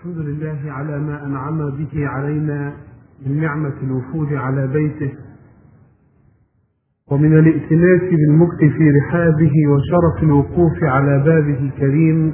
الحمد لله على ما أنعم به علينا من نعمة الوفود على بيته، ومن الائتلاف بالمكث في رحابه، وشرف الوقوف على بابه الكريم.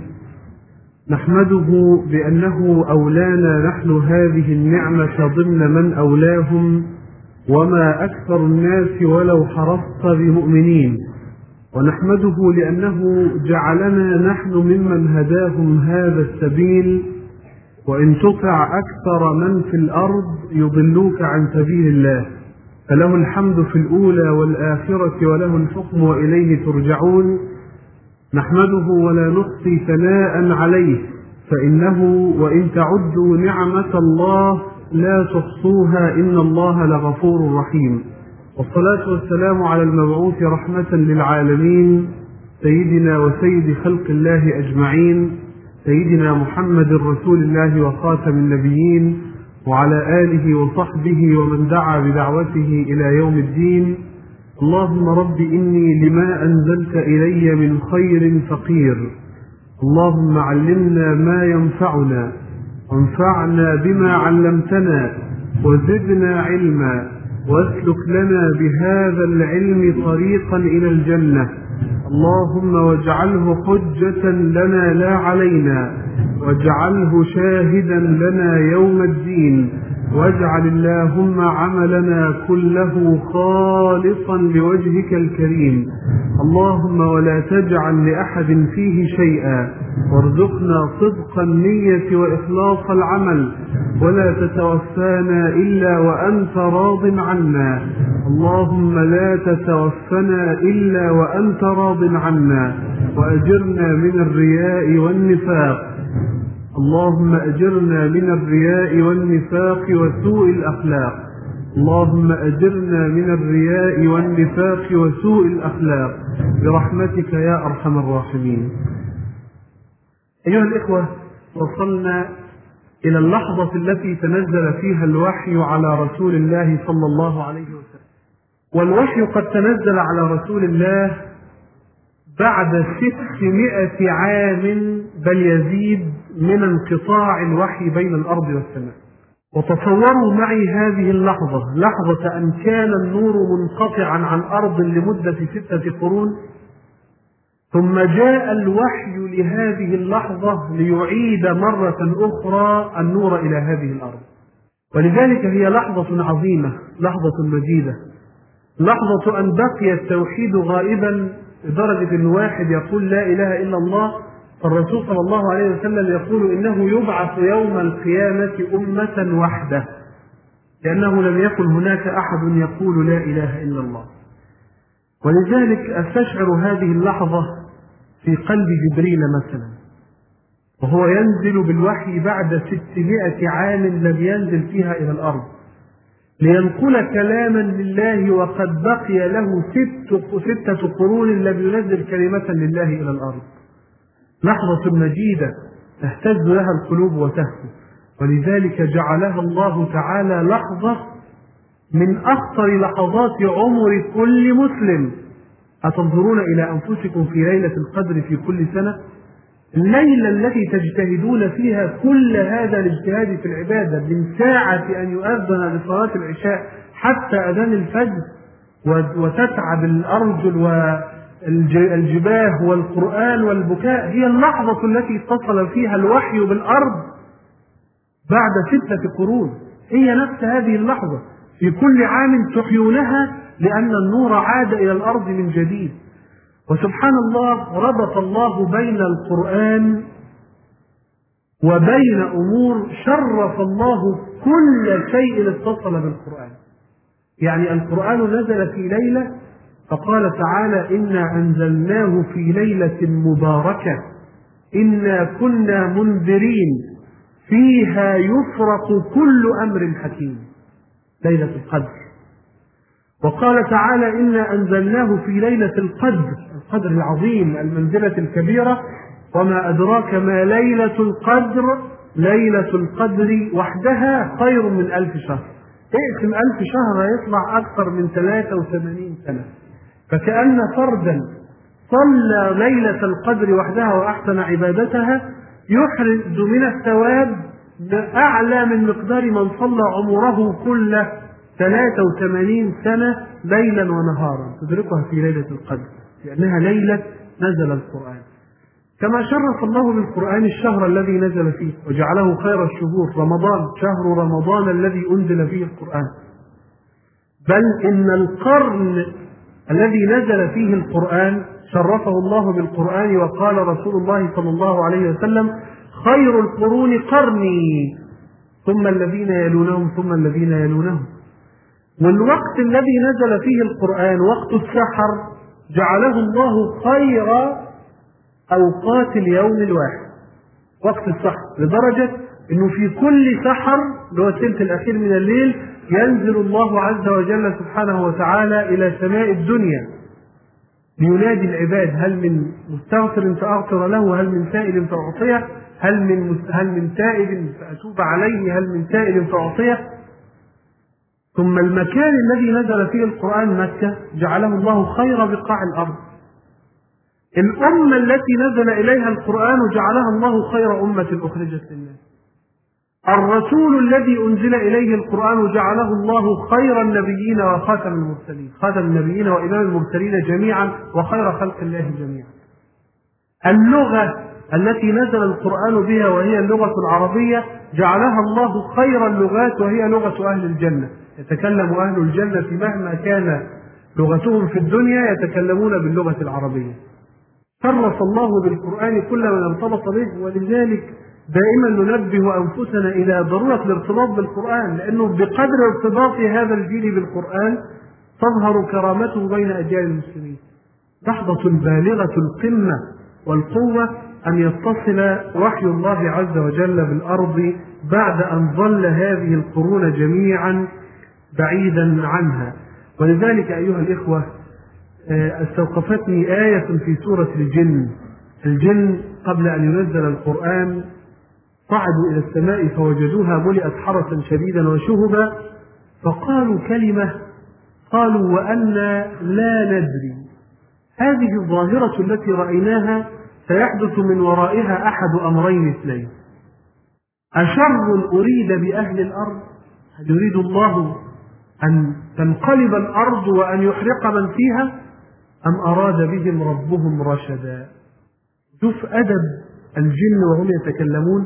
نحمده بأنه أولانا نحن هذه النعمة ضمن من أولاهم، وما أكثر الناس ولو حرصت بمؤمنين. ونحمده لأنه جعلنا نحن ممن هداهم هذا السبيل، وإن تطع أكثر من في الأرض يضلوك عن سبيل الله، فله الحمد في الأولى والآخرة وله الحكم وإليه ترجعون. نحمده ولا نحصي ثناء عليه، فإنه وإن تعدوا نعمة الله لا تحصوها إن الله لغفور رحيم. والصلاة والسلام على المبعوث رحمة للعالمين، سيدنا وسيد خلق الله أجمعين، سيدنا محمد رسول الله وخاتم النبيين، وعلى آله وصحبه ومن دعا بدعوته إلى يوم الدين. اللهم رب إني لما أنزلت إلي من خير فقير، اللهم علمنا ما ينفعنا، وانفعنا بما علمتنا، وزدنا علما، واسلك لنا بهذا العلم طريقا إلى الجنة. اللهم واجعله حجة لنا لا علينا، واجعله شاهدا لنا يوم الدين، واجعل اللهم عملنا كله خالصا لوجهك الكريم. اللهم ولا تجعل لأحد فيه شيئا، وارزقنا صدق النية وإخلاص العمل، ولا تتوفانا إلا وأنت راض عنا. اللهم لا تتوفنا إلا وأنت راض عنا، وأجرنا من الرياء والنفاق. اللهم أجرنا من الرياء والنفاق وسوء الأخلاق. اللهم أجرنا من الرياء والنفاق وسوء الأخلاق برحمتك يا أرحم الراحمين. أيها الإخوة، وصلنا إلى اللحظة التي تنزل فيها الوحي على رسول الله صلى الله عليه وسلم. والوحي قد تنزل على رسول الله بعد 600 عام بل يزيد من انقطاع الوحي بين الأرض والسماء. وتصوروا معي هذه اللحظة، لحظة أن كان النور منقطعا عن أرض لمدة 6 قرون، ثم جاء الوحي لهذه اللحظة ليعيد مرة أخرى النور إلى هذه الأرض. ولذلك هي لحظة عظيمة، لحظة مجيدة، لحظة أن بقي التوحيد غائبا لدرجة أن واحد يقول لا إله إلا الله، فالرسول صلى الله عليه وسلم يقول إنه يبعث يوم القيامة أمة وحده، لأنه لم يكن هناك أحد يقول لا إله إلا الله. ولذلك أستشعر هذه اللحظة في قلب جبريل مثلا، وهو ينزل بالوحي بعد 600 عام لم ينزل فيها إلى الأرض، لينقل كلاما لله، وقد بقي له 6 قرون لم ينزل كلمة لله إلى الأرض. لحظة مجيدة تهتز لها القلوب وتهفو، ولذلك جعلها الله تعالى لحظة من أخطر لحظات عمر كل مسلم. أتنظرون إلى أنفسكم في ليلة القدر في كل سنة، الليلة التي تجتهدون فيها كل هذا الاجتهاد في العبادة، من ساعة أن يؤذن لصلاة العشاء حتى أذان الفجر، وتتعب الأرجل والجباه والقرآن والبكاء، هي اللحظة التي اتصل فيها الوحي بالأرض بعد 6 قرون. هي نفس هذه اللحظة في كل عام تحيونها، لأن النور عاد إلى الأرض من جديد. وسبحان الله، ربط الله بين القرآن وبين أمور شرف الله كل شيء اتصل بالقرآن. يعني القرآن نزل في ليلة، فقال تعالى إنا أنزلناه في ليلة مباركة إنا كنا منذرين فيها يفرق كل أمر حكيم، ليلة القدر. وقال تعالى إنا أنزلناه في ليلة القدر العظيم، المنزلة الكبيرة، وما أدراك ما ليلة القدر، ليلة القدر وحدها خير من 1000 شهر. اقسم 1000 شهر يطلع أكثر من 83 سنة. فكأن فردا صلى ليلة القدر وحدها وأحسن عبادتها يحرز من الثواب أعلى من مقدار من صلى عمره كله 83 سنة ليلا ونهارا، تدركها في ليلة القدر لأنها ليلة نزل القرآن. كما شرف الله بالقرآن الشهر الذي نزل فيه وجعله خير الشهور رمضان، شهر رمضان الذي أنزل فيه القرآن، بل إن القرن الذي نزل فيه القرآن شرفه الله بالقرآن، وقال رسول الله صلى الله عليه وسلم: خير القرون قرني ثم الذين يلونهم ثم الذين يلونهم. والوقت الذي نزل فيه القرآن وقت السحر جعله الله خير أوقات اليوم الواحد، وقت السحر، لدرجة أنه في كل سحر اللي هو الثلث الأخير من الليل ينزل الله عز وجل سبحانه وتعالى إلى سماء الدنيا لينادي العباد: هل من مستغفر فأغفر له، هل من سائل فأعطيه، هل من تائب فأتوب عليه، هل من سائل فأعطيه. ثم المكان الذي نزل فيه القرآن مكة جعله الله خير بقاع الأرض. الأمة التي نزل إليها القرآن جعلها الله خير أمة أخرجت للناس. الرسول الذي أنزل إليه القرآن جعله الله خير النبيين وخاتم المرسلين، خاتم النبيين وإمام المرسلين جميعا وخير خلق الله جميعا. اللغة التي نزل القرآن بها وهي اللغة العربية جعلها الله خير اللغات وهي لغة أهل الجنة، يتكلم أهل الجنة مهما كان لغتهم في الدنيا يتكلمون باللغة العربية. شرف الله بالقرآن كل من ارتبط به، ولذلك دائما ننبه أنفسنا إلى ضرورة الارتباط بالقرآن، لأنه بقدر ارتباط هذا الجيل بالقرآن تظهر كرامته بين أجيال المسلمين. لحظة بالغة القمة والقوة أن يتصل وحي الله عز وجل بالأرض بعد أن ظل هذه القرون جميعا بعيدا عنها. ولذلك أيها الإخوة استوقفتني آية في سورة الجن قبل أن ينزل القرآن صعدوا إلى السماء فوجدوها ملئت حرسا شديدا وشهبا فقالوا كلمة، قالوا: وأنا لا ندري هذه الظاهرة التي رأيناها سيحدث من ورائها أحد أمرين اثنين: أشر أريد بأهل الأرض، هل يريد الله أن تنقلب الأرض وأن يحرق من فيها، أم أراد بهم ربهم رشدا. شوف أدب الجن وهم يتكلمون،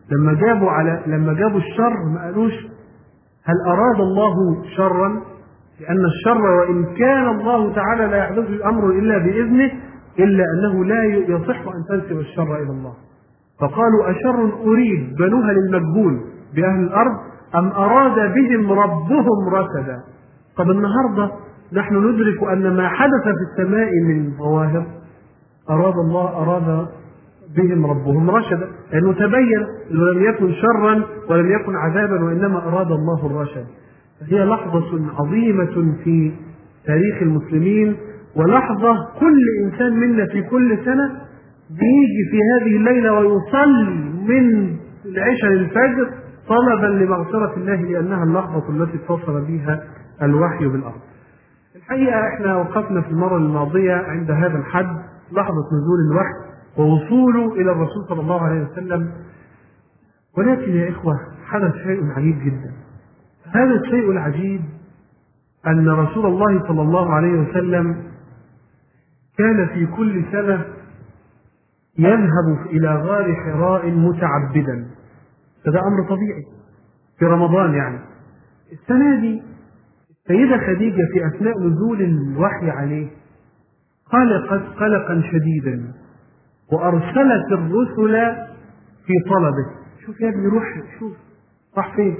لما جابوا الشر ما قالوش هل أراد الله شرا، لأن الشر وإن كان الله تعالى لا يحدث الأمر إلا بإذنه إلا أنه لا يصح أن تنسب الشر إلى الله. فقالوا: أشر أريد، بنوها للمجهول بأهل الأرض، أم أراد بهم ربهم رشدا. طب النهاردة نحن ندرك أن ما حدث في السماء من ظواهر أراد بهم ربهم رشدا، لأنه تبين أنه لم يكن شرا ولم يكن عذابا وإنما أراد الله الرشد. هي لحظة عظيمة في تاريخ المسلمين، ولحظة كل إنسان منا في كل سنة بيجي في هذه الليلة ويصلي من العشاء للفجر طلبا لمغفرة الله، لأنها اللحظة التي اتصل بها الوحي بالأرض. الحقيقة احنا وقفنا في المرة الماضية عند هذا الحد، لحظة نزول الوحي ووصوله إلى الرسول صلى الله عليه وسلم. ولكن يا إخوة حدث شيء عجيب جدا. هذا الشيء العجيب أن رسول الله صلى الله عليه وسلم كان في كل سنة يذهب إلى غار حراء متعبدا، فده أمر طبيعي في رمضان. يعني السنة دي السيدة خديجة في أثناء نزول الوحي عليه قلقت قلقا شديدا وأرسلت الرسل في طلبه. شوف يا ابني روح شوف راح فين.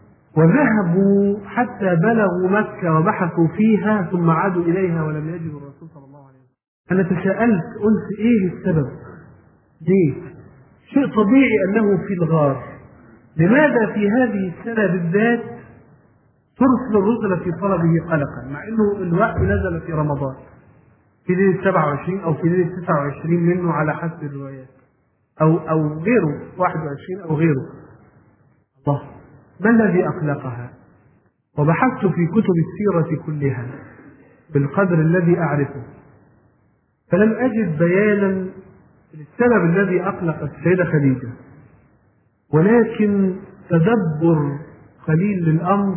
وذهبوا حتى بلغوا مكة وبحثوا فيها ثم عادوا إليها ولم يجدوا الرسول صلى الله عليه وسلم. أنا تساءلت قلت إيه السبب؟ ليه؟ شيء طبيعي أنه في الغار، لماذا في هذه السنة بالذات ترسل الرسل في طلبه قلقا، مع أنه الوحي نزل في رمضان في ليلة 27 أو في ليلة 29 منه على حسب الروايات، أو غيره 21 أو غيره. الله، ما الذي أقلقها؟ وبحثت في كتب السيرة كلها بالقدر الذي أعرفه فلم أجد بيانا للسبب الذي أقلق السيدة خديجة. ولكن تدبر قليل للأمر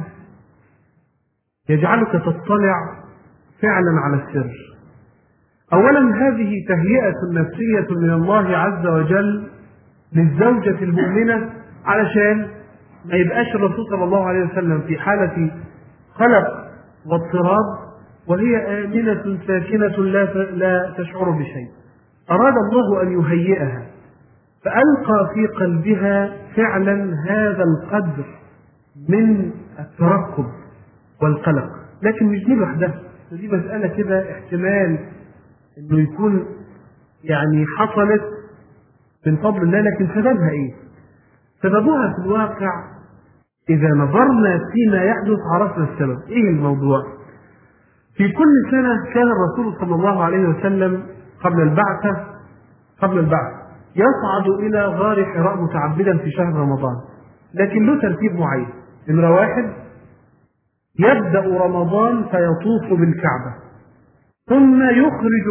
يجعلك تطلع فعلا على السر. أولا هذه تهيئة نفسية من الله عز وجل للزوجة المؤمنة علشان ما يبقاش الرسول صلى الله عليه وسلم في حالة قلق واضطراب وهي آمنة ساكنة لا تشعر بشيء. أراد الله أن يهيئها فألقى في قلبها فعلا هذا القدر من الترقب والقلق. لكن مش دي لوحدها، دي مسألة كده احتمال انه يكون يعني حصلت من فضل الله، لكن سببها ايه؟ سببها في الواقع اذا نظرنا فيما يحدث عرفنا السبب. ايه الموضوع؟ في كل سنة كان الرسول صلى الله عليه وسلم قبل البعث يصعد الى غار حراء متعبدا في شهر رمضان، لكن له ترتيب معين. نمرة 1 يبدأ رمضان فيطوف بالكعبة، ثم يخرج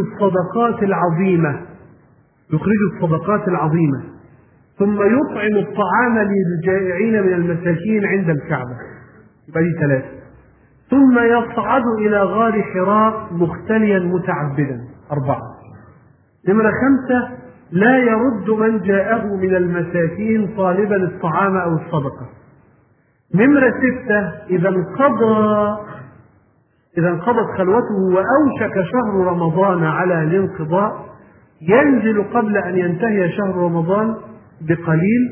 الصدقات العظيمة، ثم يطعم الطعام للجائعين من المساكين عند الكعبة. يبقى دي 3. ثم يصعد إلى غار حراء مختليا متعبدا. 4. نمرة 5 لا يرد من جاءه من المساكين طالبا الطعام أو الصدقة. نمرة 6 إذا انقضت خلوته وأوشك شهر رمضان على الانقضاء ينزل قبل أن ينتهي شهر رمضان بقليل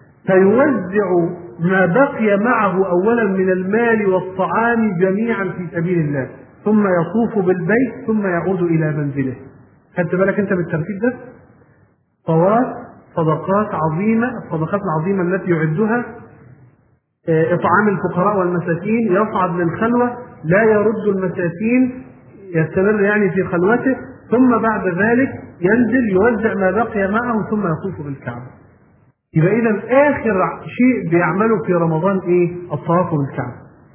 فيوزع ما بقي معه أولا من المال والطعام جميعا في سبيل الله، ثم يطوف بالبيت ثم يعود إلى منزله. خدت بالك أنت بالترتيب ده؟ طواف، صدقات عظيمة، الصدقات العظيمة التي يعدها، إطعام الفقراء والمساكين، يصعد للخلوة، لا يرد المساكين، يستمر يعني في خلوته، ثم بعد ذلك ينزل يوزع ما بقي معه ثم يطوف بالكعبة. يبقى إذا آخر شيء بيعمله في رمضان إيه؟ الطواف بالكعبة.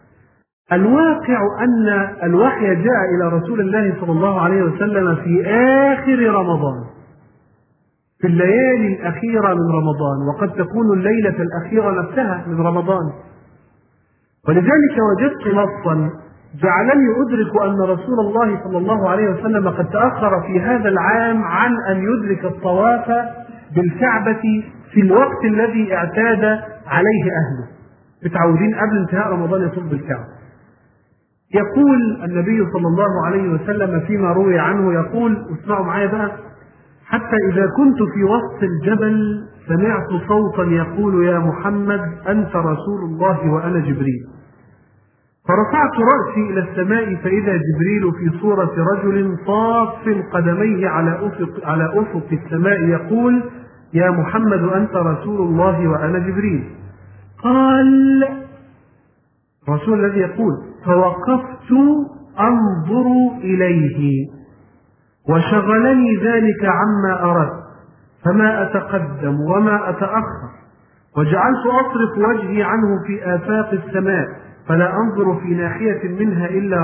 الواقع أن الوحي جاء إلى رسول الله صلى الله عليه وسلم في آخر رمضان، في الليالي الأخيرة من رمضان، وقد تكون الليلة الأخيرة نفسها من رمضان. ولذلك وجدت نصا جعلني أدرك أن رسول الله صلى الله عليه وسلم قد تأخر في هذا العام عن أن يدرك الطواف بالكعبة في الوقت الذي اعتاد عليه أهله، متعودين قبل انتهاء رمضان يطوف بالكعبة. يقول النبي صلى الله عليه وسلم فيما روي عنه، يقول، اسمعوا معايا بقى: حتى إذا كنت في وسط الجبل سمعت صوتا يقول: يا محمد أنت رسول الله وأنا جبريل. فرفعت رأسي إلى السماء فإذا جبريل في صورة رجل صاف قدميه على أفق السماء يقول: يا محمد أنت رسول الله وأنا جبريل. قال الرسول الذي يقول: فوقفت أنظر إليه وشغلني ذلك عما أردت، فما أتقدم وما أتأخر، وجعلت أصرف وجهي عنه في آفاق السماء فلا أنظر في ناحية منها إلا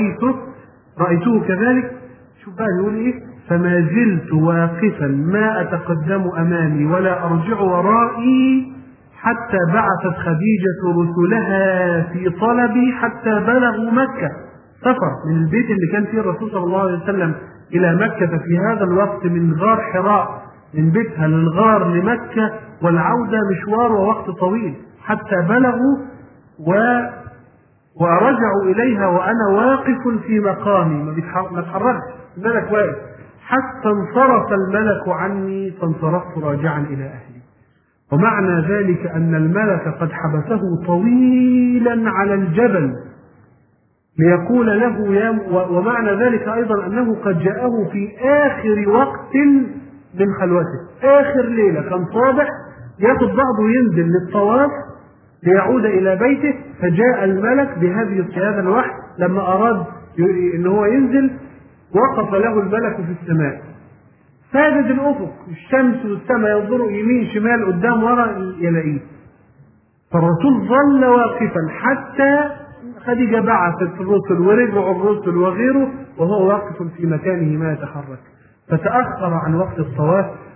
رأيته كذلك. شوف بقى يقول إيه: فما زلت واقفا ما أتقدم أمامي ولا أرجع ورائي حتى بعثت خديجة رسلها في طلبي حتى بلغوا مكة. سفر من البيت اللي كان فيه الرسول صلى الله عليه وسلم إلى مكة في هذا الوقت من غار حراء، من بيتها للغار لمكة، والعودة مشوار ووقت طويل، حتى بلغوا ورجعوا إليها وأنا واقف في مقامي ما اتحركت، الملك واقف، حتى انصرف الملك عني فانصرفت راجعا إلى أهلي. ومعنى ذلك أن الملك قد حبسه طويلا على الجبل ليقول له ومعنى ذلك أيضا أنه قد جاءه في آخر وقت من خلوته، آخر ليلة كان صابح ياخد بعضه ينزل للطواف ليعود إلى بيته، فجاء الملك بهذا الوحي. لما أراد إن هو ينزل وقف له الملك في السماء سادد الأفق، الشمس والسماء، ينظروا يمين شمال قدام ورا يلاقيه. فالرسول ظل واقفا حتى خديجة بعثت الرسل ورجعوا الرسل وغيره وهو واقف في مكانه ما يتحرك، فتأخر عن وقت الطواف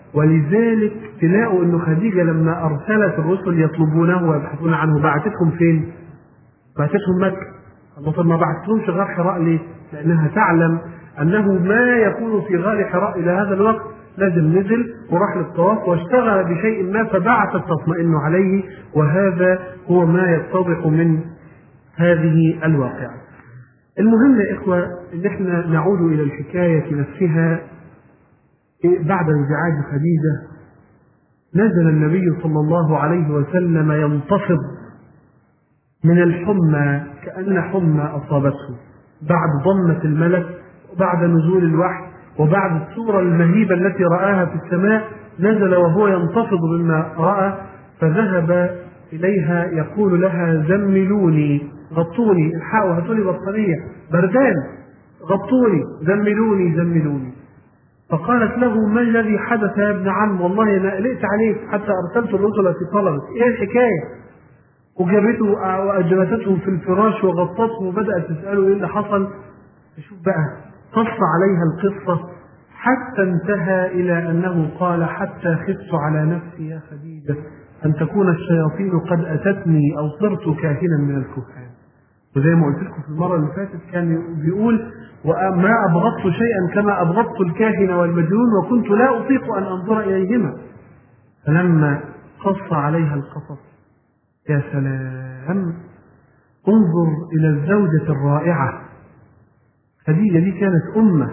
ولذلك تلاقوا أن خديجة لما أرسلت الرسل يطلبونه ويبحثون عنه بعثتهم فين؟ بعثتهم مكة. الله طب ما بعثتهمش غار حراء ليه؟ لأنها تعلم أنه ما يكون في غار حراء إلى هذا الوقت لازم نزل وراح للطواف واشتغل بشيء ما فبعثت تطمئن عليه، وهذا هو ما يتضح من هذه الواقعة. المهم يا إخوة إن احنا نعود إلى الحكاية نفسها. بعد انزعاج خديجة نزل النبي صلى الله عليه وسلم ينتفض من الحمى كأن حمى أصابته بعد ضمة الملك وبعد نزول الوحي وبعد الصورة المهيبة التي رآها في السماء. نزل وهو ينتفض مما رأى فذهب إليها يقول لها زملوني، غطوني، الحقوا هاتوني بطانية بردان، غطوني، زملوني زملوني. فقالت له ما الذي حدث يا ابن عم؟ والله أنا قلقت عليك حتى أرسلت الرسل في طلبك. إيه الحكاية؟ وجابته وأجلسته في الفراش وغطته وبدأت تسأله إيه اللي حصل. شوف بقى قص عليها القصة حتى انتهى إلى أنه قال حتى خفت على نفسي يا خديجة أن تكون الشياطين قد أتتني أو صرت كاهنا من الكهان. وزي ما قلت لكم في المرة اللي فاتت كان بيقول وما أبغضت شيئا كما أبغضت الكاهن والمجنون وكنت لا أطيق أن أنظر إليهما. فلما قص عليها القصص يا سلام، انظر إلى الزوجة الرائعة. خديجة دي كانت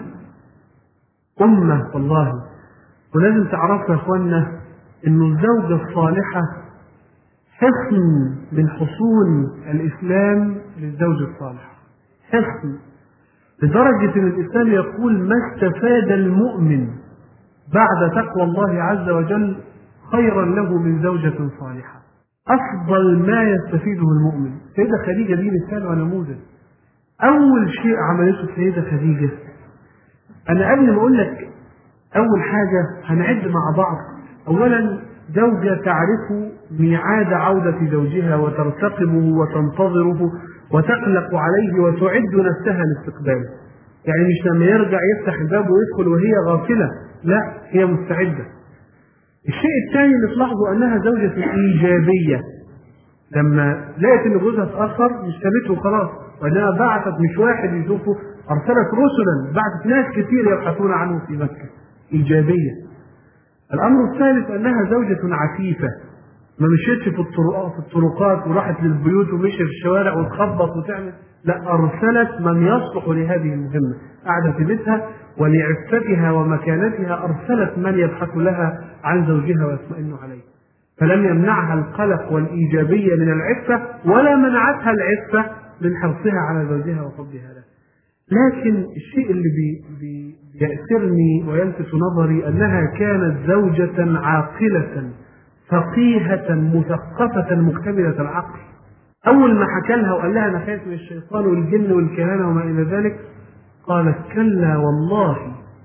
أمة والله. ولازم تعرفوا يا أخوانا إنه الزوجة الصالحة حصن من حصون الإسلام للزوجة الصالحة، حصن لدرجة إن الإسلام يقول ما استفاد المؤمن بعد تقوى الله عز وجل خيرا له من زوجة صالحة. أفضل ما يستفيده المؤمن. سيدة خديجة دي مثال ونموذج. أول شيء عملته سيدة خديجة، أنا قبل ما أقول لك أول حاجة هنعد مع بعض. أولا زوجة تعرف ميعاد عودة زوجها وترتقبه وتنتظره وتقلق عليه وتعد نفسها لاستقباله. يعني مش لما يرجع يفتح الباب ويدخل وهي غافلة، لا هي مستعدة. الشيء الثاني اللي تلاحظوا أنها زوجة إيجابية. لما لقيت أن جوزها اتأخر مش سابته وخلاص، وأنها بعثت مش واحد يشوفه، أرسلت رسلا، بعثت ناس كثير يبحثون عنه في مكة. إيجابية. الأمر الثالث أنها زوجة عفيفة، ما مشيتش في الطرقات وراحت للبيوت ومشي في الشوارع وتخبط وتعمل، لا أرسلت من يصلح لهذه المهمة. قاعدة في بيتها ولعفتها ومكانتها أرسلت من يبحث لها عن زوجها ويطمئن عليه. فلم يمنعها القلق والإيجابية من العفة ولا منعتها العفة من حرصها على زوجها وفضلها له. لكن الشيء اللي بيأثرني ويلفت نظري أنها كانت زوجة عاقلة فقيهة مثقفة مكتملة العقل. أول ما حكى لها وقال لها أنا خايف من الشيطان والجن والكهنة وما إلى ذلك، قالت كلا والله،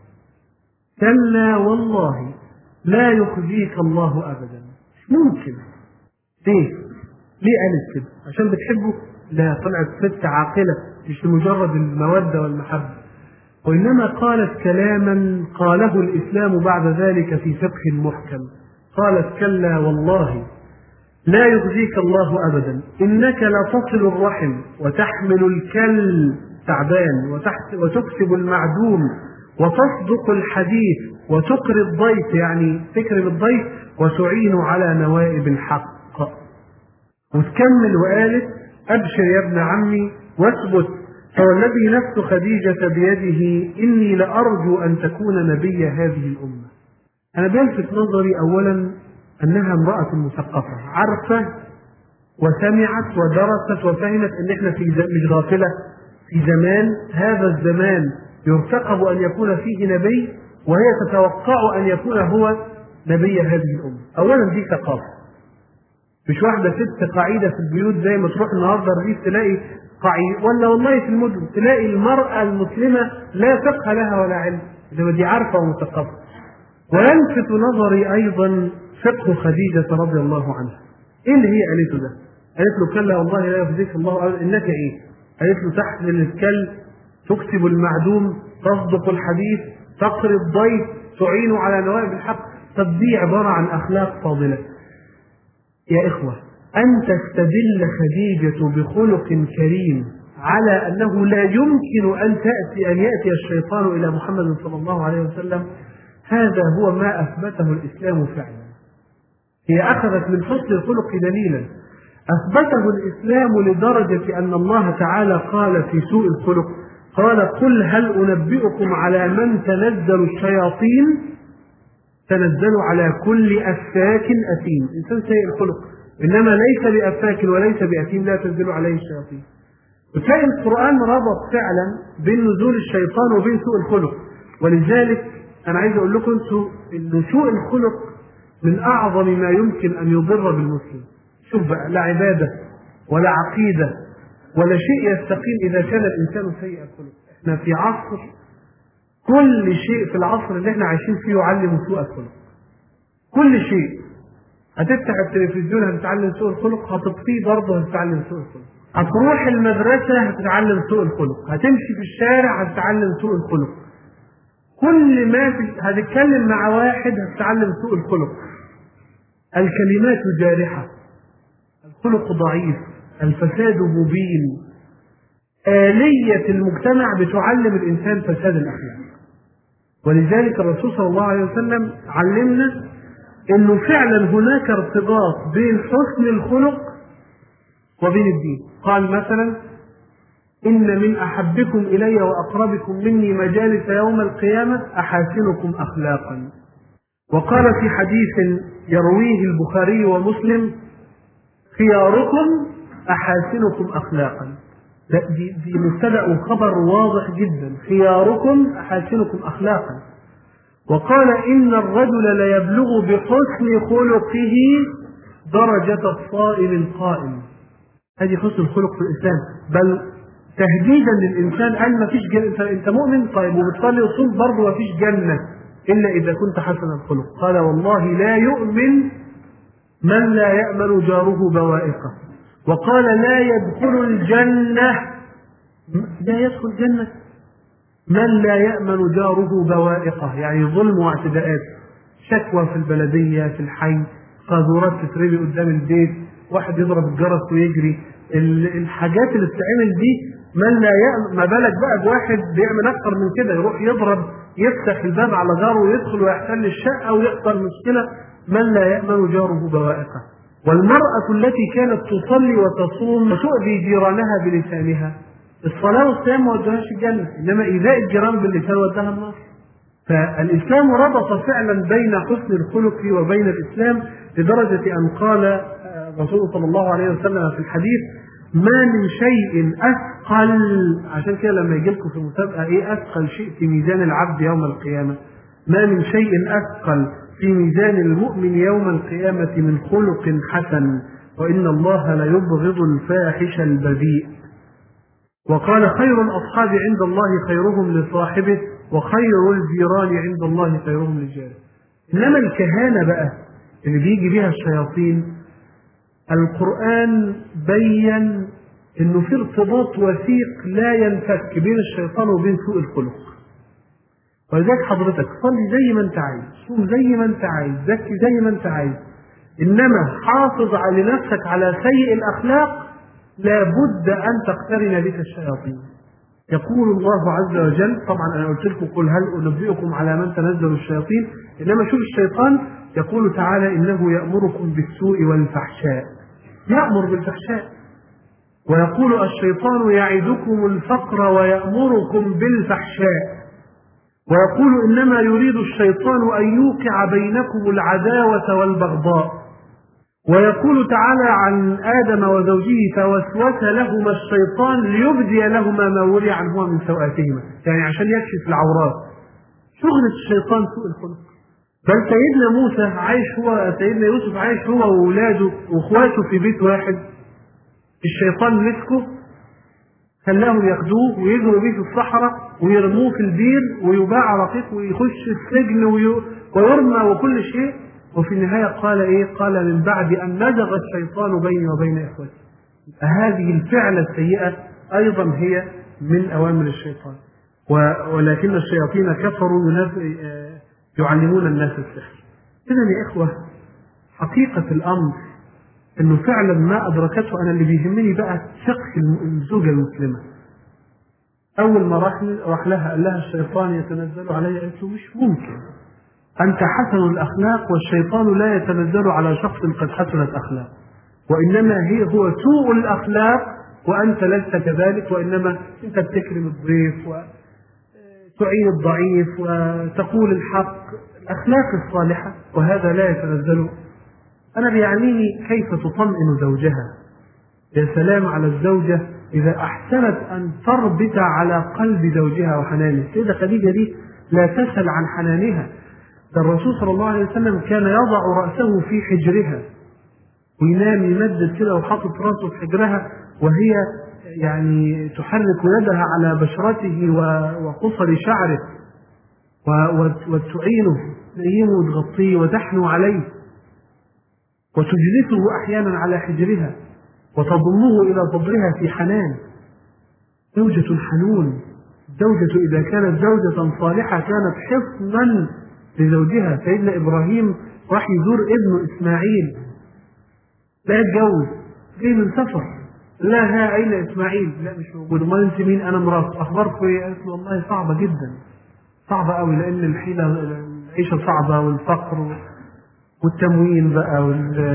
كلا والله لا يخزيك الله أبدا. ممكن ليه قالت كده؟ عشان بتحبه؟ لا، طلعت ست عاقلة مش لمجرد المودة والمحبة، وإنما قالت كلاما قاله الإسلام بعد ذلك في فقه محكم. قالت كلا والله لا يخزيك الله أبدا، إنك لتصل الرحم وتحمل الكل تعبان وتكسب المعدوم وتصدق الحديث وتقري الضيف، يعني تكرم الضيف وتعين على نوائب الحق. وتكمل وقالت أبشر يا ابن عمي واثبت، فوالذي نفس خديجة بيده إني لأرجو أن تكون نبي هذه الأمة. أنا بلفت نظري أولا أنها امرأة مثقفة، عارفة وسمعت ودرست وفهمت أن احنا مش غافلة في زمان، هذا الزمان يرتقب أن يكون فيه نبي وهي تتوقع أن يكون هو نبي هذه الأمة. أولا دي ثقافة، مش واحدة ست قاعدة في البيوت زي ما تروح النهارده الريف تلاقي قاعدة، ولا والله في المدن تلاقي المرأة المسلمة لا فقه لها ولا علم، إنما دي عارفة ومثقفة. ويلفت نظري أيضا فقه خديجة رضي الله عنها. إيه اللي هي قالته ده؟ قالت له كلا والله لا يخزيك الله، إنك إيه؟ قالت له تحمل الكل، تكسب المعدوم، تصدق الحديث، تقري الضيف، تعين على نوائب الحق. طب دي عبارة عن أخلاق فاضلة. يا إخوة، أن تستدل خديجة بخلق كريم على أنه لا يمكن أن يأتي الشيطان إلى محمد صلى الله عليه وسلم، هذا هو ما أثبته الإسلام فعلا. هي أخذت من حسن الخلق دليلا أثبته الإسلام لدرجة أن الله تعالى قال في سوء الخلق، قال: قل هل أنبئكم على من تنزل الشياطين؟ تنزل على كل أفاك أثيم. إنسان سيء الخلق إنما ليس بأفاك وليس بأثيم لا تنزل عليه الشياطين. وتلاقي القرآن ربط فعلا بين نزول الشيطان وبين سوء الخلق. ولذلك أنا عايز أقول لكم إن سوء الخلق من أعظم ما يمكن أن يضر بالمسلم. شوف بقى، لا عبادة ولا عقيدة ولا شيء يستقيم إذا كان الإنسان سيء الخلق. احنا في عصر كل شيء في العصر اللي احنا عايشين فيه يعلم سوء الخلق. كل شيء هتفتح التلفزيون هتتعلم سوء الخلق، هتطفيه برضه هتتعلم سوء الخلق، هتروح المدرسة هتتعلم سوء الخلق، هتمشي في الشارع هتتعلم سوء الخلق، كل ما هتتكلم مع واحد هتتعلم سوء الخلق. الكلمات جارحة، الخلق ضعيف، الفساد مبين. آلية المجتمع بتعلم الإنسان فساد الأخلاق. ولذلك الرسول صلى الله عليه وسلم علمنا أنه فعلا هناك ارتباط بين حسن الخلق وبين الدين. قال مثلا: إن من أحبكم إلي وأقربكم مني مجالس يوم القيامة أحاسنكم أخلاقا. وقال في حديث يرويه البخاري ومسلم: خياركم أحاسنكم أخلاقا. دي مبتدأ وخبر واضح جدا، خياركم أحاسنكم أخلاقا. وقال: إن الرجل ليبلغ بحسن خلقه درجة الصائم القائم. هذه حسن الخلق في الإسلام، بل تهديدا للإنسان أن ما فيش جنة. أنت مؤمن طيب وبتصلي وتصوم برضه ما فيش جنة إلا إذا كنت حسن الخلق. قال: والله لا يؤمن من لا يأمن جاره بوائقه. وقال: لا يدخل الجنة، لا يدخل الجنة من لا يأمن جاره بوائقه، يعني ظلم واعتداءات، شكوى في البلدية في الحي، قاذورات تترمي قدام البيت، واحد يضرب الجرس ويجري، الحاجات اللي بتتعمل دي من لا يأمن. ما بالك بقى بواحد بيعمل أكثر من كده، يروح يضرب يفتح الباب على جاره ويدخل ويحتل الشقة ويحصل مشكلة. من لا يأمن جاره بوائقه. والمرأة التي كانت تصلي وتصوم وتؤذي جيرانها بلسانها، الصلاة والصيام ما ودهاش الجنة، إنما إيذاء الجيران باللسان ودها النار. فالإسلام ربط فعلا بين حسن الخلق وبين الإسلام، لدرجة أن قال الرسول صلى الله عليه وسلم في الحديث: ما من شيء أثقل. عشان كده لما يجي لكم في المسابقة إيه أثقل شيء في ميزان العبد يوم القيامة، ما من شيء أثقل في ميزان المؤمن يوم القيامة من خلق حسن، وإن الله ليبغض الفاحش البذيء. وقال: خير الأصحاب عند الله خيرهم لصاحبه، وخير الجيران عند الله خيرهم للجار. إنما الكهانة بقى اللي بيجي بها الشياطين، القرآن بين إنه في ارتباط وثيق لا ينفك بين الشيطان وبين سوء الخلق. ولذلك حضرتك صلي زي ما انت عايز، صوم زي ما انت عايز، زكي زي ما انت عايز، انما حافظ على نفسك على سيء الاخلاق، لابد ان تقترن بك الشياطين. يقول الله عز وجل، طبعا انا قلت لكم: قل هل انبئكم على من تنزل الشياطين، انما شوف الشيطان يقول تعالى: انه يأمركم بالسوء والفحشاء. يأمر بالفحشاء. ويقول: الشيطان يعدكم الفقر ويأمركم بالفحشاء. ويقول: إنما يريد الشيطان أن يوقع بينكم العداوة والبغضاء. ويقول تعالى عن آدم وزوجه: فوسوس لهما الشيطان ليبدي لهما ما وري عنهما من سوآتهما، يعني عشان يكشف العورات. شغلة الشيطان سوء الخلق. بل سيدنا موسى عايش هو، سيدنا يوسف عايش هو وأولاده وأخواته في بيت واحد، الشيطان مسكه خلاهم ياخدوه ويجروا بيه في الصحراء ويرموه في البير ويباع رقيق ويخش السجن ويرمى وكل شيء. وفي النهاية قال إيه؟ قال: من بعد أن نزغ الشيطان بيني وبين إخوتي. هذه الفعلة السيئة أيضا هي من أوامر الشيطان. ولكن الشياطين كفروا يعلمون الناس السحر. إذن يا إخوة حقيقة الأمر إنه فعلا ما أدركته أنا اللي بيهمني بقى فقه الزوجة المسلمة. أول ما راح لها قال لها الشيطان يتنزل علي، قالت له مش ممكن، أنت حسن الأخلاق والشيطان لا يتنزل على شخص قد حسنت أخلاق، وإنما هو سوء الأخلاق وأنت لست كذلك، وإنما أنت بتكرم الضيف وتعين الضعيف وتقول الحق، الأخلاق الصالحة، وهذا لا يتنزل. أنا بيعنيني كيف تطمئن زوجها. يا سلام على الزوجة إذا أحسنت أن تربط على قلب زوجها وحنانه. السيدة خديجة دي لا تسأل عن حنانها، ده الرسول صلى الله عليه وسلم كان يضع رأسه في حجرها وينام يمدد كده وحاطط رأسه في حجرها، وهي يعني تحرك يدها على بشرته وقصر شعره وتعينه، تنيمه وتغطيه وتحنو عليه وتجلسه أحيانا على حجرها وتضمه إلى صدرها في حنان. زوجة حنون. الزوجة إذا كانت زوجة صالحة كانت حصنا لزوجها. سيدنا إبراهيم راح يزور ابنه إسماعيل، لا يتجوز، جاي من سفر، لا أين إسماعيل؟ لا مش موجود. ما أنت مين؟ أنا مرات. أخباركم إيه؟ قالت له والله صعبة جدا، صعبة قوي، لأن العيشة صعبة والفقر والتموين بقى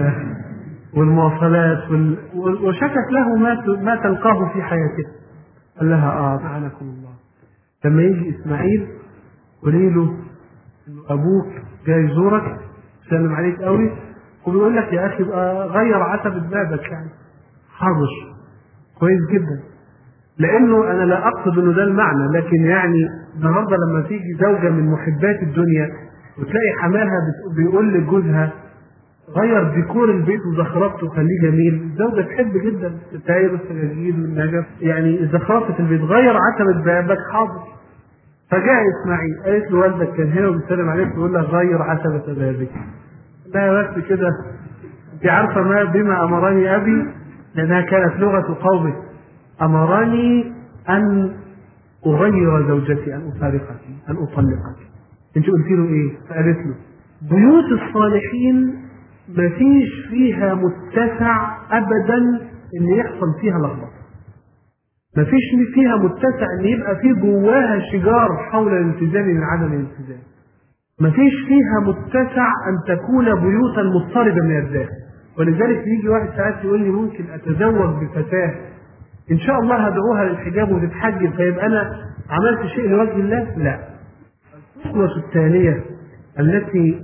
والمواصلات وشكت له ما تلقاه في حياته. قال لها أعانكم الله، لما يجي إسماعيل قولي له إنه أبوك جاي يزورك سلم عليك قوي وبيقول لك يا أخي بقى غير عتبة بابك. يعني حاضر، كويس جدا، لأنه أنا لا أقصد إنه ده المعنى، لكن يعني النهارده لما تيجي زوجة من محبات الدنيا وتلاقي حماها بيقول لجوزها غير ديكور البيت وزخرفته وخليه جميل، الزوجة تحب جدا الستاير والسجاجيد والنجف، يعني زخرفة البيت، غير عتبة بابك. حاضر. فجاء إسماعيل قالت له والدك كان هنا وبيسلم عليك بيقول لك غير عتبة بابك. لا بس كده، أنت عارفة ما بما أمرني أبي، لأنها كانت لغة قومه، أمرني أن أغير زوجتي، أن أفارقك، أن أطلقك. أنت قلت له إيه؟ فقالت له بيوت الصالحين ما فيش فيها متسع أبدا إن يحصل فيها لخبطة، ما فيش فيها متسع إن يبقى فيه جواها شجار حول الالتزام من عدم الالتزام، ما فيش فيها متسع أن تكون بيوتا مضطربة من الداخل. ولذلك يجي واحد ساعات يقول لي ممكن أتزوج بفتاة إن شاء الله هدعوها للحجاب وتتحجب فيبقى أنا عملت شيء لوجه الله؟ لا. الخطوة الثانية التي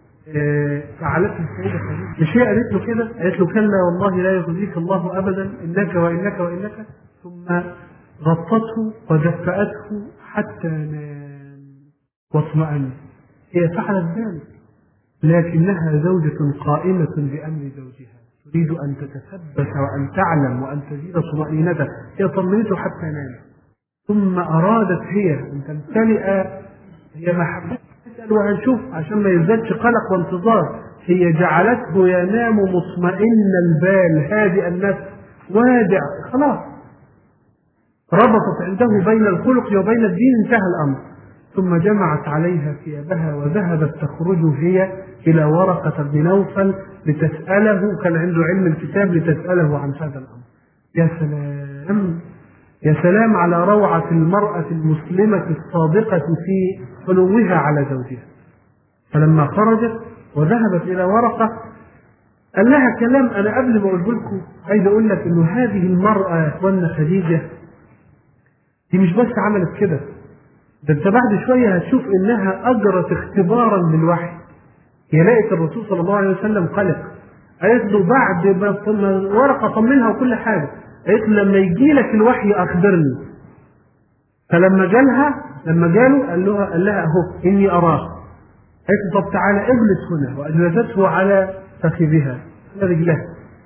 فعلته السيدة خديجة، مش هي قالت له كده؟ قالت له كلا والله لا يخزيك الله أبدا إنك وإنك وإنك، ثم غطته ودفأته حتى نام واطمأن. هي فعلت ذلك، لكنها زوجة قائمة بأمر زوجها تريد أن تتثبت وأن تعلم وأن تزيد طمأنينتها. هي طمنته حتى نام، ثم أرادت هي أن تمتلئ هي محبة. وهنشوف عشان ما يزدادش قلق وانتظار، هي جعلته ينام مطمئن البال هادئ النفس وادع، خلاص ربطت عنده بين الخلق وبين الدين، انتهى الأمر. ثم جمعت عليها ثيابها وذهبت تخرج هي إلى ورقة بن نوفل لتسأله، كان عنده علم الكتاب، لتسأله عن هذا الأمر. يا سلام، يا سلام على روعة المرأة المسلمة الصادقة في خلوها على زوجها. فلما خرجت وذهبت إلى ورقة قال لها كلام أنا قبل ما أقول لكم عايز أقول لك إنه هذه المرأة يا إخواننا خديجة دي مش بس عملت كده، ده أنت بعد شوية هتشوف إنها أجرت اختبارا للوحي. هي لقيت الرسول صلى الله عليه وسلم قلق، قالت له بعد ما ورقة طمنها وكل حاجة، قالت له لما يجي لك الوحي أخبرني. فلما جالها لما جاله قال لها أهو إني أراه. قالت له طب تعالى اجلس هنا، وأجلسته على فخذها على رجلها.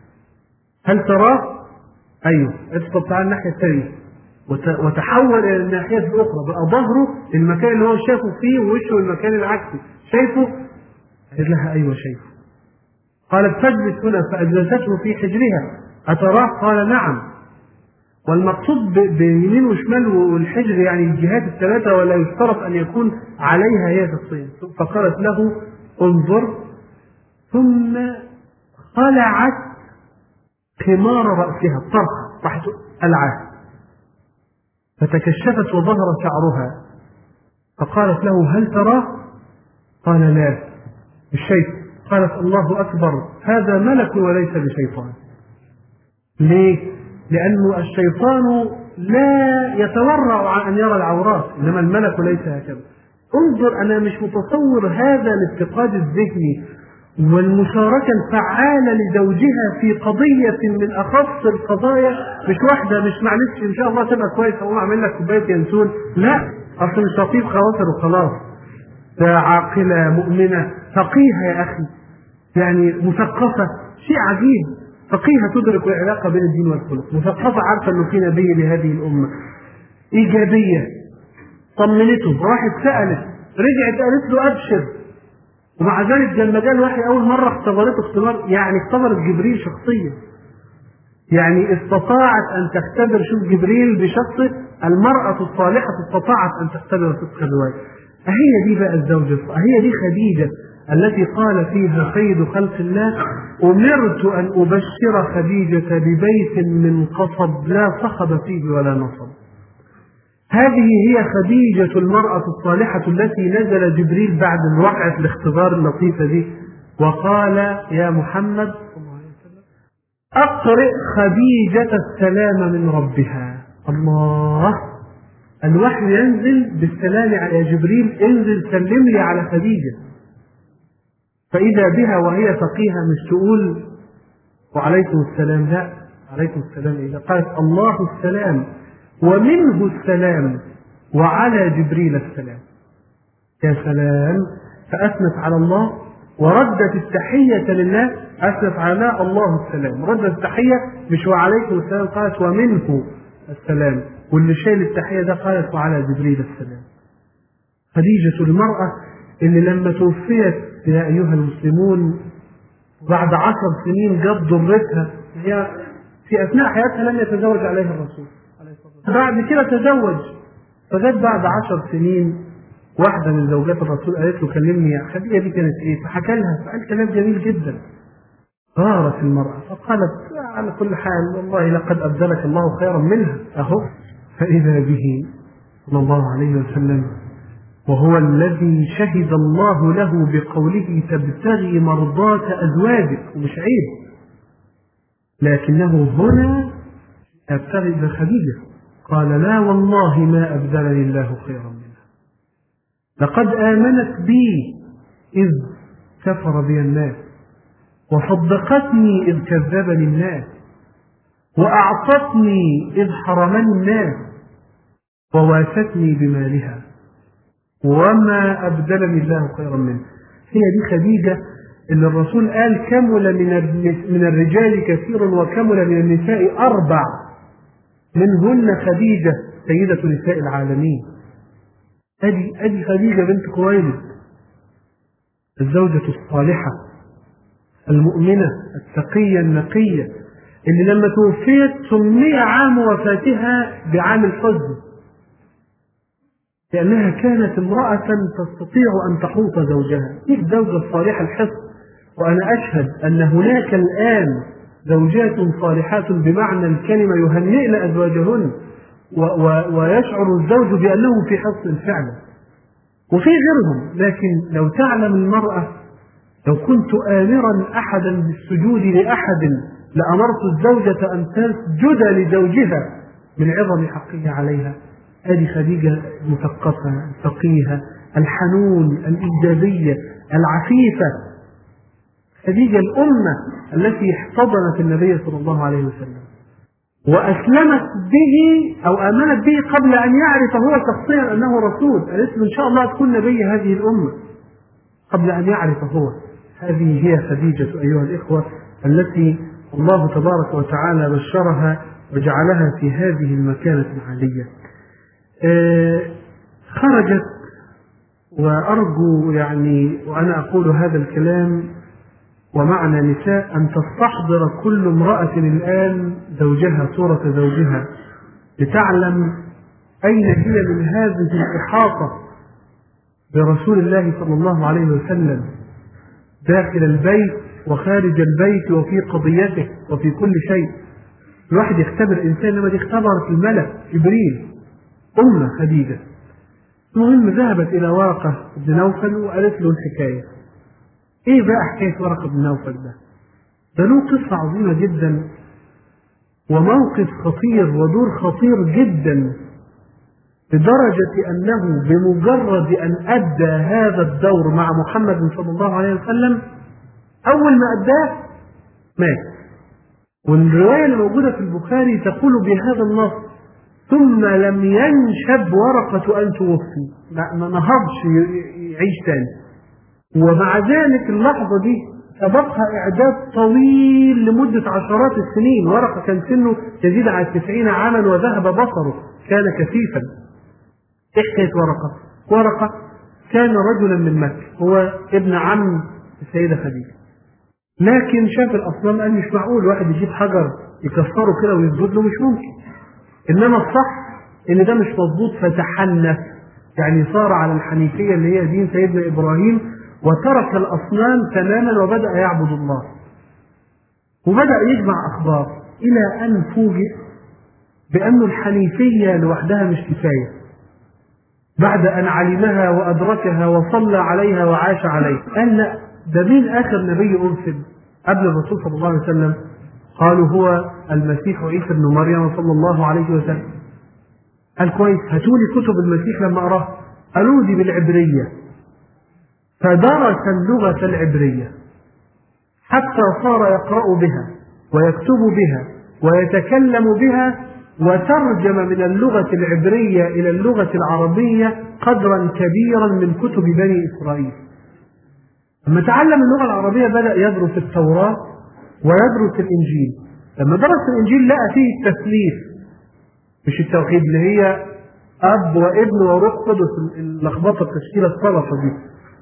هل تراه؟ أيوه. قالت له طب تعالى الناحية الثانية، وتحول إلى الناحية الأخرى، بقى ظهره المكان اللي هو شافه فيه ووشه المكان العكسي، شايفه؟ قالت لها أيوه شايفه. قالت فاجلس هنا، فأجلسته في حجرها. أتراه؟ قال نعم. والمقصود بيمين وشمال والحجر يعني الجهات الثلاثة، ولا يشترط أن يكون عليها هي شخصيا. فقالت له انظر ثم خلعت خمار رأسها الطرحة، راحت قلعها فتكشفت وظهر شعرها، فقالت له هل تراه؟ قال لا مش شيء. قالت الله أكبر، هذا ملك وليس بشيطان. ليه؟ لأن الشيطان لا يتورع عن أن يرى العورات، إنما الملك ليس هكذا. انظر، أنا مش متصور هذا الافتقاد الذهني والمشاركة الفعالة لزوجها في قضية من أخص القضايا، مش واحدة، مش معلش إن شاء الله تبقى كويس أقوم أعمل لك كوباية ينسون، لا، أصل مش لطيف خواطر وخلاص، ده عاقلة مؤمنة فقيهة يا أخي، يعني مثقفة، شيء عجيب، فقيهة تدرك العلاقة بين الدين والخلق، مثقفة عارفة أنه في نبي لهذه الأمة، إيجابية، طمنته، راحت سألت، رجعت قالت له أبشر. ومع ذلك لما جاء الوحي أول مرة اختبرته اختبار، يعني اختبرت جبريل شخصيا، يعني استطاعت أن تختبر، شوف جبريل بشخصه، المرأة الصالحة استطاعت أن تختبر صدق الرواية. هي دي بقى الزوجة، هي دي خديجة التي قال فيها سيد خلق الله أمرت أن أبشر خديجة ببيت من قصب لا صخب فيه ولا نصب. هذه هي خديجة المرأة الصالحة التي نزل جبريل بعد الوقعة الاختبار اللطيفة دي وقال يا محمد أقرئ خديجة السلام من ربها. الله، الوحي ينزل بالسلام على جبريل، انزل سلم لي على خديجة، فإذا بها وهي فقيهة مش تقول وعليكم السلام، لا، عليكم السلام إذا قالت الله السلام ومنه السلام وعلى جبريل السلام. يا سلام، فأثنت على الله وردت التحية لله، أثنت على الله السلام، ردت التحية مش وعليكم السلام، قالت ومنه السلام، واللي شايل التحية ده قالت وعلى جبريل السلام. خديجة المرأة اللي لما توفيت يا أيها المسلمون بعد 10 سنين جت ضرتها، هي في أثناء حياتها لم يتزوج عليها الرسول، بعد كده تزوج، فجت بعد 10 سنين واحدة من زوجات الرسول قالت له كلمني يا خديجة، دي كانت إيه؟ فحكى لها، فقال كلام جميل جدا، غارت المرأة فقالت على كل حال والله لقد أبدلك الله خيرا منها أهو. فإذا به صلى الله عليه وسلم وهو الذي شهد الله له بقوله تبتغي مرضات أزواجك، ومش عيب، لكنه هنا أبتغي بخديجة، قال لا والله ما أبدلني الله خيرا منها، لقد آمنت بي إذ كفر بي الناس، وصدقتني إذ كذبني الناس، وأعطتني إذ حرمني الناس، وواتتني بمالها، وما أبدلني الله خيرا منه. هي دي خديجة اللي الرسول قال كمل من الرجال كثير وكمل من النساء 4، منهن خديجة سيدة نساء العالمين. أدي خديجة بنت خويلد، الزوجة الصالحة المؤمنة التقية النقية، اللي لما توفيت سمي عام وفاتها بعام الحزن، لأنها كانت امرأة تستطيع أن تحوط زوجها. هي الزوجة الصالحة الحصن. وأنا أشهد أن هناك الآن زوجات صالحات بمعنى الكلمة يهنئن أزواجهن ويشعر الزوج بأنه في حصن فعلا، وفي غيرهم. لكن لو تعلم المرأة، لو كنت آمرا أحدا بالسجود لأحد لأمرت الزوجة أن تسجد لزوجها من عظم حقه عليها. هذه خديجة مثقفة الفقيهة الحنون الإيجابية العفيفة، خديجة الأمة التي احتضنت النبي صلى الله عليه وسلم وأسلمت به أو آمنت به قبل أن يعرف هو شخصيا أنه رسول. قالت له إن شاء الله تكون نبي هذه الأمة قبل أن يعرف هو. هذه هي خديجة أيها الإخوة التي الله تبارك وتعالى بشرها وجعلها في هذه المكانة العالية. خرجت، وأرجو يعني وأنا أقول هذا الكلام ومعنى نساء أن تستحضر كل امرأة الآن زوجها، صورة زوجها، لتعلم أين هي من هذه الإحاطة برسول الله صلى الله عليه وسلم داخل البيت وخارج البيت وفي قضيته وفي كل شيء. الواحد يختبر إنسان، لما دي اختبرت الملك جبريل خديجة. المهم ذهبت إلى ورقة بن نوفل وقالت له الحكاية. إيه بقى حكاية ورقة بن نوفل ده؟ ده له قصة عظيمة جدا وموقف خطير ودور خطير جدا، لدرجة أنه بمجرد أن أدى هذا الدور مع محمد صلى الله عليه وسلم، أول ما أداه مات. والرواية اللي موجودة في البخاري تقول بهذا النص: ثم لم ينشب ورقة أن توفي، ما نهضش يعيش تاني. ومع ذلك اللحظة دي سبقها إعداد طويل لمدة عشرات السنين. ورقة كان سنه يزيد على 90 عاما وذهب بصره، كان كثيفا. إيه حكاية ورقة كان رجلا من مكة، هو ابن عم السيدة خديجة، لكن شاف الأصنام قال مش معقول واحد يجيب حجر يكسره كده ويسجد له، مش ممكن. إنما الصح إن ده مش مظبوط، فتحنث، يعني صار على الحنيفية اللي هي دين سيدنا إبراهيم، وترك الأصنام تماما وبدأ يعبد الله، وبدأ يجمع أخبار إلى أن فوجئ بأن الحنيفية لوحدها مش كفاية. بعد أن علمها وأدركها وصلى عليها وعاش عليها، قال لا، ده مين آخر نبي أرسل قبل الرسول صلى الله عليه وسلم؟ قالوا هو المسيح عيسى بن مريم صلى الله عليه وسلم. قال كويس، هاتولي كتب المسيح لما أراه. قالوا دي بالعبرية، فدرس اللغة العبرية حتى صار يقرأ بها ويكتب بها ويتكلم بها، وترجم من اللغة العبرية إلى اللغة العربية قدرا كبيرا من كتب بني إسرائيل. لما تعلم اللغة العربية بدأ يدرس التوراة ويدرس الإنجيل. لما درس الإنجيل لقى فيه التثليث مش التوحيد، اللي هي أب وابن وروح قدس، اللخبطة التشكيلة السلطة دي.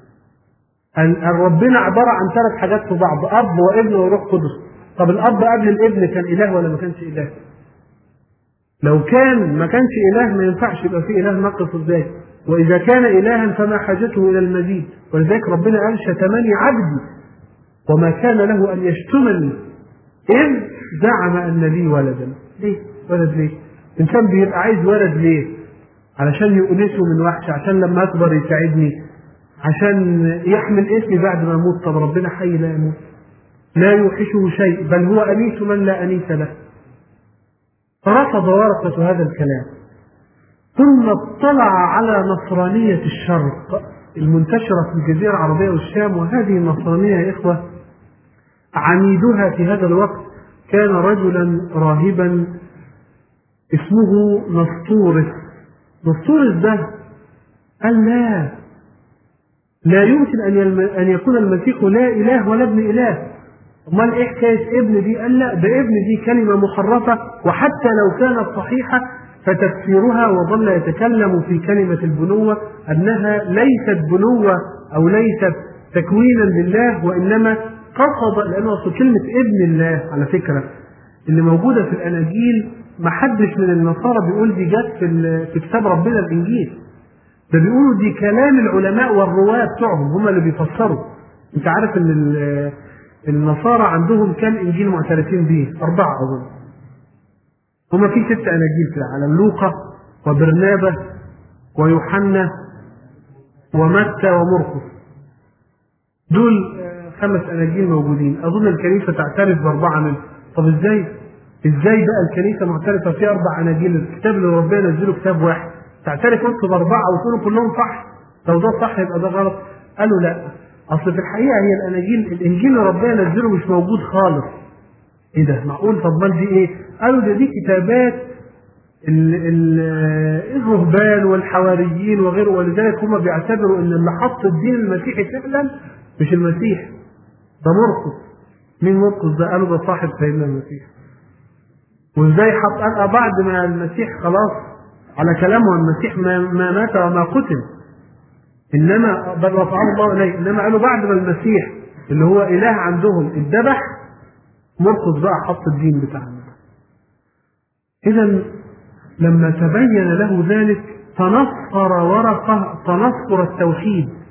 ربنا عبارة عن 3 حاجات في بعض: أب وابن وروح قدس. طب الأب قبل الابن كان إله ولا ما كانش إله؟ لو كان ما كانش إله ما ينفعش يبقى فيه إله ناقص الذات، وإذا كان إلها فما حاجته إلى المزيد. ولذلك ربنا قال: شتمني عبدي وما كان له أن يشتمني إذ زعم أن لي ولدا. ليه ولد؟ ليه الإنسان بيبقى عايز ولد؟ ليه؟ علشان يؤنسه من وحش، عشان لما أكبر يساعدني، عشان يحمل اسمي بعد ما أموت. طب ربنا حي لا يموت، لا يوحشه شيء، بل هو أنيس من لا أنيس له. فرفض ورقة هذا الكلام، ثم اطلع على نصرانية الشرق المنتشرة في الجزيرة العربية والشام. وهذه النصرانية يا إخوة عميدها في هذا الوقت كان رجلا راهبا اسمه نسطورس. نسطورس ده قال لا يمكن أن يكون المسيح لا إله ولا ابن إله. امال ايه حكايه ابن دي؟ قال لا، ده ابن دي كلمه محرفه، وحتى لو كانت صحيحه فتفسيرها وظل يتكلم في كلمه البنوه انها ليست بنوه او ليست تكوينا لله، وانما قصد، لانه اصل كلمه ابن الله على فكره اللي موجوده في الاناجيل ما حدش من النصارى بيقول دي جت في كتاب ربنا الانجيل، ده بيقولوا دي كلام العلماء والرواه بتوعهم هم اللي بيفسروا. انت عارف ان النصارى عندهم كم انجيل معترفين به؟ 4 اظن. هما في 6 اناجيل في العالم: لوقا وبرنابا ويوحنا ومتى ومرقس. دول 5 اناجيل موجودين. اظن الكنيسه تعترف ب4 منهم. طب ازاي بقى الكنيسه معترفه في 4 اناجيل؟ الكتاب اللي ربنا نزله كتاب واحد، تعترف انت ب4 وتقولوا كلهم صح؟ لو ده صح يبقى ده غلط. قالوا لا، اصل في الحقيقه هي الانجيل اللي ربنا نزله مش موجود خالص. ايه ده؟ معقول؟ طب ما دي ايه؟ قالوا دي كتابات الرهبان والحواريين وغيره، ولذلك هم بيعتبروا ان اللي حط الدين المسيحي فعلا مش المسيح، ده مرقس. مين مرقس ده؟ قالوا ده صاحب سيدنا المسيح. وازاي حط؟ بعد ما المسيح خلاص على كلامه المسيح ما مات وما قتل، انما بل رفعه الله اليه. انما قالوا بعد ما المسيح اللي هو اله عندهم اتذبح، مرقس بقى حط الدين بتاعنا. اذا لما تبين له ذلك تنصر ورقه تنصر التوحيد،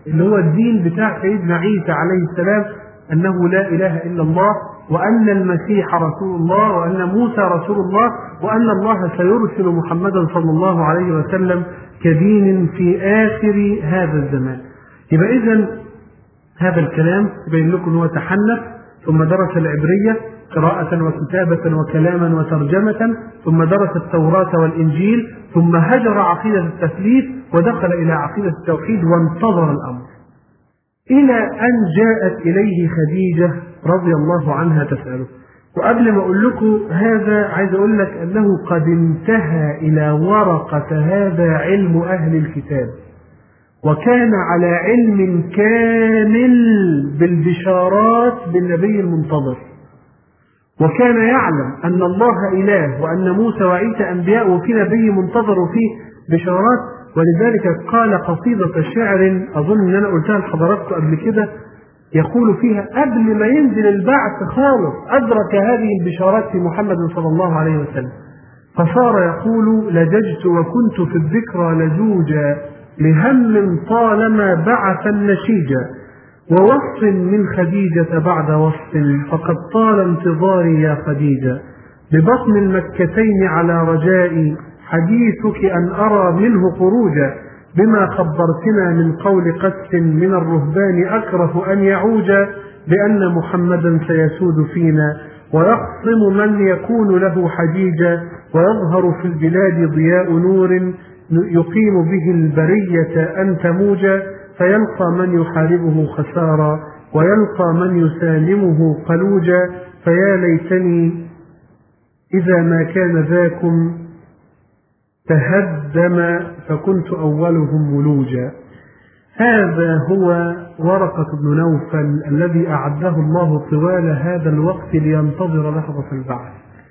اللي هو الدين بتاع سيدنا عيسى عليه السلام، أنه لا إله إلا الله، وأن المسيح رسول الله، وأن موسى رسول الله، وأن الله سيرسل محمدا صلى الله عليه وسلم كدين في آخر هذا الزمان. يبقى إذن هذا الكلام يبين لكم أنه تحنف، ثم درس العبرية قراءة وكتابة وكلاما وترجمة، ثم درس التوراة والإنجيل، ثم هجر عقيدة التثليث ودخل إلى عقيدة التوحيد وانتظر الأمر إلى أن جاءت إليه خديجة رضي الله عنها تسأله. وقبل ما أقول لكم هذا عايز أقول لك أنه قد انتهى إلى ورقة هذا علم أهل الكتاب، وكان على علم كامل بالبشارات بالنبي المنتظر، وكان يعلم أن الله إله وأن موسى وعيسى أنبياء وفي نبي منتظر وفيه بشارات. ولذلك قال قصيدة شعر أظن أن أنا قلتها لحضراتكم قبل كده، يقول فيها قبل ما ينزل البعث خالص أدرك هذه البشارات في محمد صلى الله عليه وسلم، فصار يقول: لججت وكنت في الذكرى لجوجا لهم طالما بعث النشيجا، ووصف من خديجة بعد وصف فقد طال انتظاري يا خديجة، ببطن المكتين على رجائي حديثك أن أرى منه خروجا، بما خبرتنا من قول قس من الرهبان أكره أن يعوج، بأن محمدا سيسود فينا ويخصم من يكون له حجيجا، ويظهر في البلاد ضياء نور يقيم به البرية أن تموجا، فيلقى من يحاربه خسارا ويلقى من يسالمه قلوجا، فيا ليتني إذا ما كان ذاكم تهدم فكنت أولهم ولوجا. هذا هو ورقة بن نوفل الذي أعده الله طوال هذا الوقت لينتظر لحظة البعث،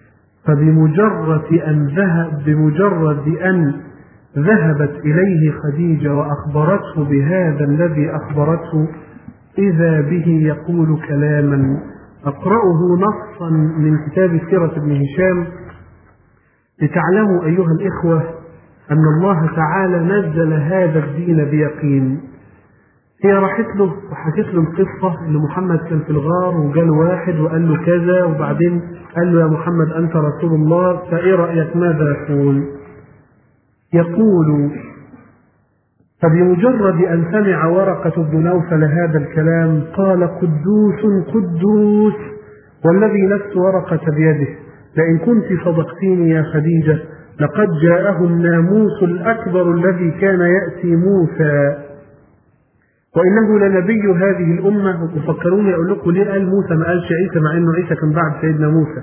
بمجرد أن ذهبت إليه خديجة وأخبرته بهذا الذي أخبرته، إذا به يقول كلاما أقرأه نصا من كتاب سيرة ابن هشام لتعلموا أيها الإخوة أن الله تعالى نزل هذا الدين بيقين. هي راحت له وحكت له القصة إن محمد كان في الغار وجال واحد وقال له كذا، وبعدين قال له: يا محمد أنت رسول الله، فإيه رأيك ماذا يقول؟ يقول: فبمجرد أن سمع ورقة بن نوفل هذا الكلام قال: قدوس قدوس والذي نفس ورقة بيده، لئن كنت صدقتيني يا خديجة لقد جاءه الناموس الأكبر الذي كان يأتي موسى، وإنه لنبي هذه الأمة. وفكروني أقول لكم ليه قال موسى ما قالش عيسى، مع أنه عيسى كان بعد سيدنا موسى.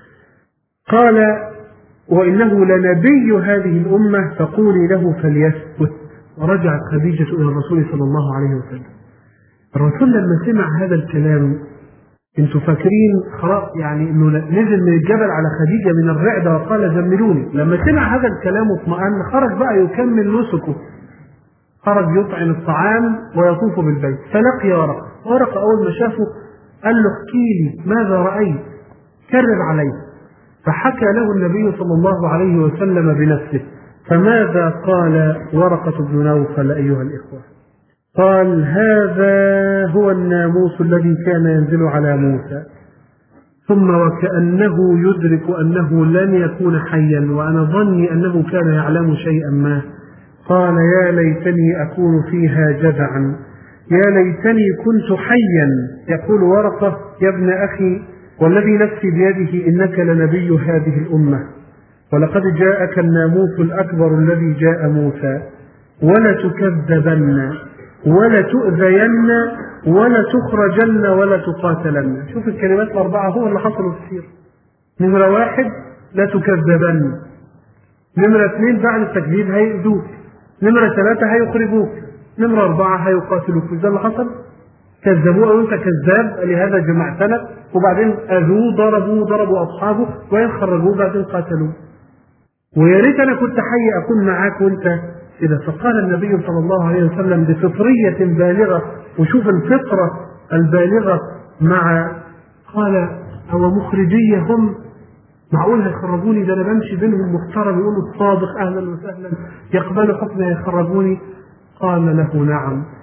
قال: وإنه لنبي هذه الأمة فقولي له فليسكت. ورجعت خديجة إلى الرسول صلى الله عليه وسلم. الرسول لما سمع هذا الكلام، انتوا فاكرين خلاص يعني انه نزل من الجبل على خديجة من الرعدة وقال: زملوني. لما سمع هذا الكلام واطمأن خرج بقى يكمل نسكه، خرج يطعم الطعام ويطوف بالبيت، فلقي ورقة أول ما شافه قال له: احكي لي ماذا رأيت، كرر عليه. فحكى له النبي صلى الله عليه وسلم بنفسه. فماذا قال ورقة بن نوفل أيها الإخوة؟ قال: هذا هو الناموس الذي كان ينزل على موسى. ثم وكأنه يدرك أنه لن يكون حيا، وأنا ظني أنه كان يعلم شيئا ما، قال: يا ليتني أكون فيها جدعا، يا ليتني كنت حيا. يقول ورقة: يا ابن أخي والذي نفسي بيده إنك لنبي هذه الأمة، ولقد جاءك الناموس الأكبر الذي جاء موسى، ولا تكذبن ولا تؤذين ولا تخرجن ولا تقاتلن. شوف الكلمات الأربعة هو اللي حصلوا في السيرة. نمرة 1 لا تكذبن، نمرة 2 بعد التكذيب هيؤذوك، نمرة 3 هيخرجوك، نمرة 4 هيقاتلوك. ده اللي حصل، كذبوه وانت كذاب لهذا جمعتنا، وبعدين اذوه ضربوا اصحابه وين خرجوه بعدين قاتلوه. ويا ريت انا كنت حي اكون معاك وانت اذا. فقال النبي صلى الله عليه وسلم بفطرية بالغة، وشوف الفطرة البالغة مع، قال: هو مخرجية هم؟ معقول هيخرجوني؟ ده انا بمشي بينهم محترم، يقولوا الصادق اهلا وسهلا، يقبلوا حكمي يخرجوني؟ قال له: نعم،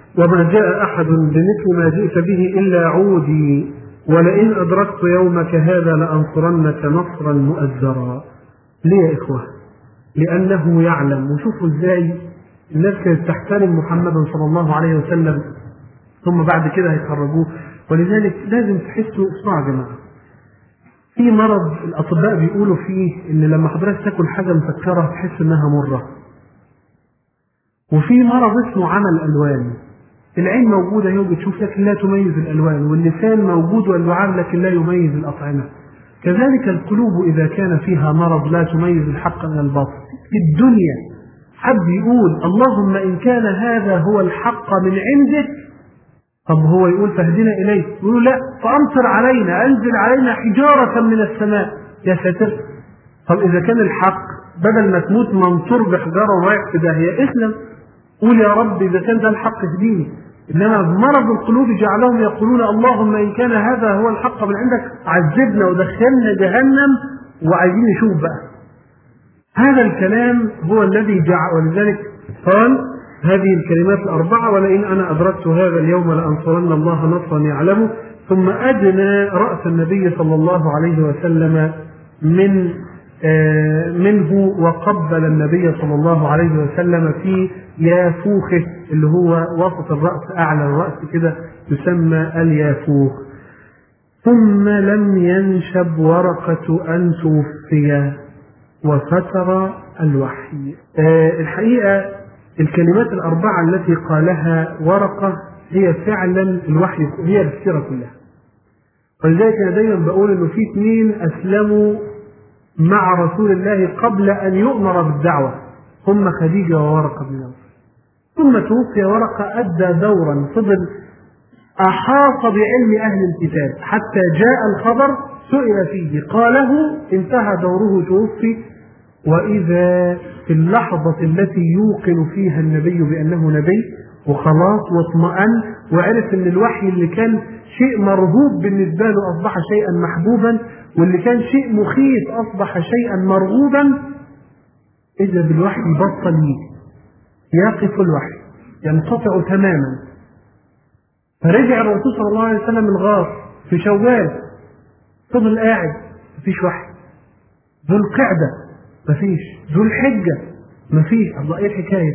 وما جاء أحد بمثل ما جئت به إلا عودي، ولئن أدركت يومك هذا لأنصرنك نصرا مؤزرا. ليه يا إخوة؟ لأنه يعلم. وشوفوا إزاي الناس كانت تحترم محمدا صلى الله عليه وسلم، ثم بعد كده هيخرجوه. ولذلك لازم تحسوا اسمعوا يا جماعة، في مرض الأطباء بيقولوا فيه إن لما حضرتك تاكل حاجة مسكرة تحس إنها مرة. وفي مرض اسمه عمى الألوان، العين موجودة يوم بتشوف لكن لا تميز الألوان، واللسان موجود واللعاب لكن لا يميز الأطعمة. كذلك القلوب إذا كان فيها مرض لا تميز الحق من الباطل. في الدنيا حد يقول اللهم إن كان هذا هو الحق من عندك، طب هو يقول فاهدنا إليه، يقول لا فأمطر علينا، أنزل علينا حجارة من السماء. يا ساتر. طب إذا كان الحق بدل ما تموت منصور بحجارة ورايح في داهية، اسلم قول يا رب إذا كان ده الحق اهديني. إنما مرض القلوب جعلهم يقولون اللهم إن كان هذا هو الحق من عندك عذبنا ودخلنا جهنم وعايزين نشوف بقى. هذا الكلام هو الذي جعل، ولذلك قال هذه الكلمات الأربعة: ولئن أنا أدركت هذا اليوم لأنصرن الله نصرا يعلمه. ثم أدنى رأس النبي صلى الله عليه وسلم منه وقبل النبي صلى الله عليه وسلم في يافوخه، اللي هو وسط الرأس أعلى الرأس كده يسمى اليافوخ. ثم لم ينشب ورقة أن توفي وفتر الوحي. الحقيقة الكلمات الأربعة التي قالها ورقة هي فعلا الوحي، هي السيرة كلها. ولذلك أنا دايما بقول إنه في اثنين أسلموا مع رسول الله قبل أن يؤمر بالدعوة، هم خديجة وورقة بن نوفل. ثم توفي ورقة أدى دورا، فضل أحاط بعلم أهل الكتاب حتى جاء الخبر سئل فيه قاله، انتهى دوره توفي. وإذا في اللحظة التي يوقن فيها النبي بأنه نبي وخلاص واطمأن وعرف أن الوحي اللي كان شيء مرهوب بالنسبة له أصبح شيئا محبوبا، واللي كان شيء مخيف أصبح شيئا مرغوبا، إذا بالوحي بطل يقف الوحي ينقطع تماما. فرجع الرسول صلى الله عليه وسلم الغار في شوال، فضل قاعد مفيش وحي. ذو القعدة مفيش، ذو الحجة مفيش. الله ايه الحكاية؟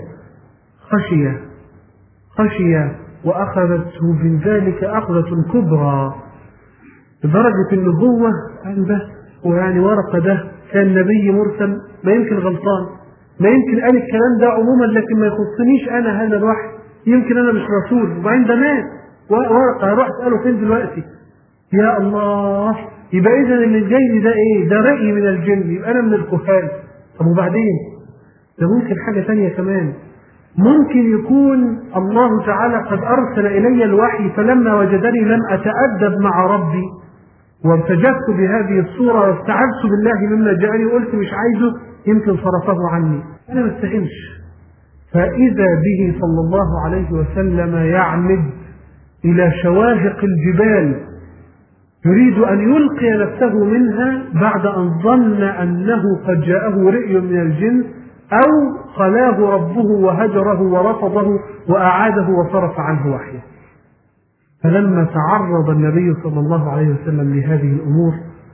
خشية وأخذته من ذلك أخذة كبرى، لدرجة إنه هو قال ده ويعني ورقة ده كان نبي مرسل، ما يمكن غلطان، ما يمكن قال الكلام ده عموما لكن ما يخصنيش أنا هذا الوحي، يمكن أنا مش رسول. وبعدين ده مات ورقة، هروح أسأله فين دلوقتي؟ يا الله، يبقى إذا اللي جاي ده إيه؟ ده رأي من الجن، يبقى أنا من الكهان. طب وبعدين؟ ده ممكن حاجة ثانية كمان، ممكن يكون الله تعالى قد أرسل إلي الوحي فلما وجدني لم أتأدب مع ربي وارتجفت بهذه الصورة واستعذت بالله مما جاءني وقلت مش عايزه، يمكن صرفه عني، أنا ما استحمش. فإذا به صلى الله عليه وسلم يعمد إلى شواهق الجبال يريد أن يلقي نفسه منها بعد أن ظن أنه قد جاءه رئي من الجن أو خلاه ربه وهجره ورفضه وأعاده وصرف عنه وحيه. فلما تعرض النبي صلى الله عليه وسلم لهذه الأمور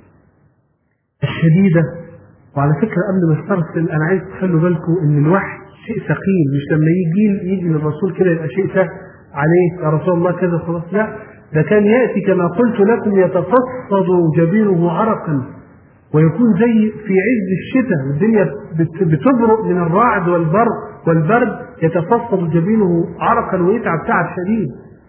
الشديدة، وعلى فكرة قبل ما استرسل أنا عايز تخلوا بالكم إن الوحي شيء ثقيل، مش لما يجي للرسول كده يبقى شيء سهل عليه يا رسول الله كذا خلاص، لا، ده كان يأتي كما قلت لكم يتفصد جبينه عرقا، ويكون زي في عز الشتاء والدنيا بتبرق من الرعد والبرد يتفصد جبينه عرقا ويتعب تعب شديد.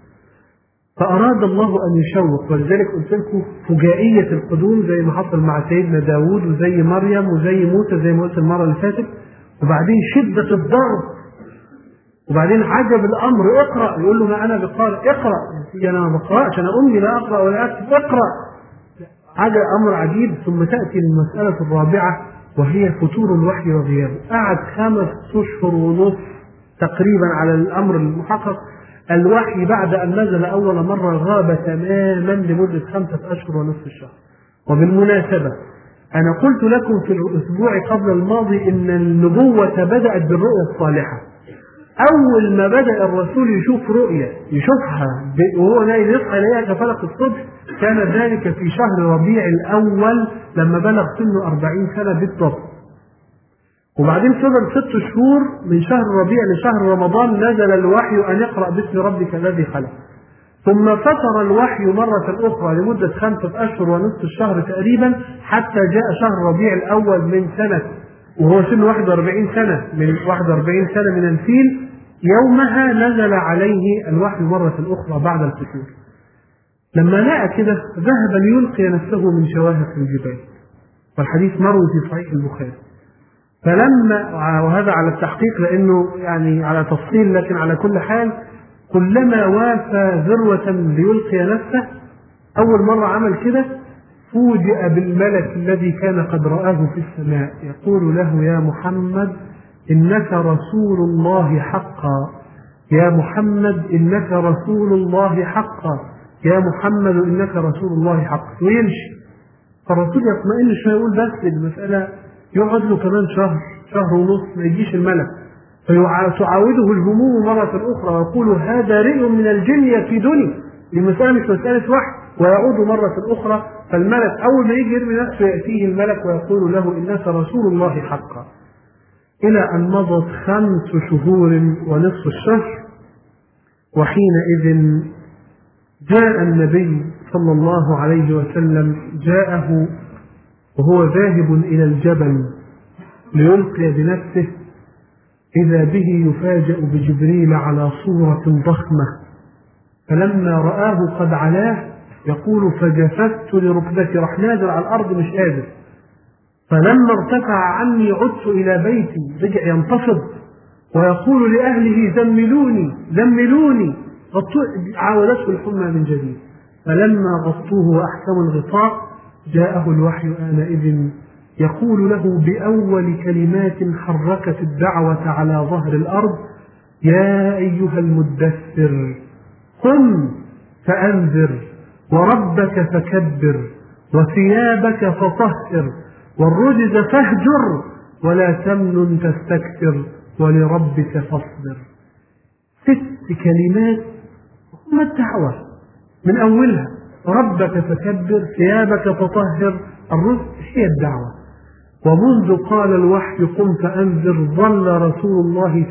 فأراد الله أن يشوق، ولذلك قلت لكم فجائية القدوم زي ما حصل مع سيدنا داود وزي مريم وزي موسى زي ما قلت المرة اللي فاتت، وبعدين شدة الضرب، وبعدين عجب الأمر اقرأ، يقول له ما أنا بقارئ، اقرأ. أنا ما بقرأش، أنا أمي لا أقرأ ولا أكتب، اقرأ. عجب أمر عجيب. ثم تأتي المسألة الرابعة وهي فتور الوحي وغيابه. قعد 5 أشهر ونصف تقريبا على الأمر المحقق. الوحي بعد أن نزل أول مرة غاب تماما لمدة 5 أشهر ونصف الشهر. وبالمناسبة أنا قلت لكم في الأسبوع قبل الماضي إن النبوة بدأت بالرؤيا الصالحة. أول ما بدأ الرسول يشوف رؤية يشوفها وهو نايم يصحى يلاقيها كفلق الصبح، كان ذلك في شهر ربيع الأول لما بلغ سنه 40 سنة بالضبط. وبعدين فضل 6 شهور من شهر ربيع لشهر رمضان نزل الوحي أن اقرأ باسم ربك الذي خلق. ثم فتر الوحي مرة أخرى لمدة 5 أشهر ونصف الشهر تقريبا، حتى جاء شهر ربيع الأول من سنة وهو سن 41 سنة من 41 سنة من الفيل، يومها نزل عليه الوحي مرة أخرى بعد الفتور. لما لقى كده ذهب ليلقي نفسه من شواهق الجبال، والحديث مروي في صحيح البخاري. فلما، وهذا على التحقيق لأنه يعني على تفصيل، لكن على كل حال كلما وافى ذروة ليلقي نفسه أول مرة عمل كده فوجئ بالملك الذي كان قد رآه في السماء يقول له: يا محمد إنك رسول الله حقا، يا محمد إنك رسول الله حقا، يا محمد إنك رسول الله حقا. ويمشي. فالرسول يطمئن شوية يقول بس المسألة يقعد له كمان شهر ونص ما يجيش الملك، فتعاوده الهموم مرة أخرى ويقول: هذا رئي من الجن يكيدني، المسألة مش مسألة وحي. ويعود مرة أخرى، فالملك أول ما يجي يرمي نفسه يأتيه الملك ويقول له: إنك رسول الله حقا. إلى أن مضت 5 شهور ونصف الشهر، وحينئذ جاء النبي صلى الله عليه وسلم، جاءه وهو ذاهب إلى الجبل ليلقي بنفسه، إذا به يفاجأ بجبريل على صورة ضخمة، فلما رآه قد علاه يقول: فجفزت لركبتي، راح نازل على الأرض مش قادر. فلما ارتفع عني عدت إلى بيتي، رجع ينتفض ويقول لأهله: زملوني زملوني، عاودته الحمى من جديد. فلما غطوه وأحكموا الغطاء جاءه الوحي آنئذ يقول له بأول كلمات حركت الدعوة على ظهر الأرض: يا أيها المدثر قم فأنذر، وربك فكبر، وثيابك فطهر، والرجز فاهجر، ولا تمنن تستكثر، ولربك فاصبر. 6 كلمات هم الدعوة من أولها: ربك فكبر، ثيابك فطهر، الرجز هي الدعوة. ومنذ قال الوحي قم فأنذر ظل رسول الله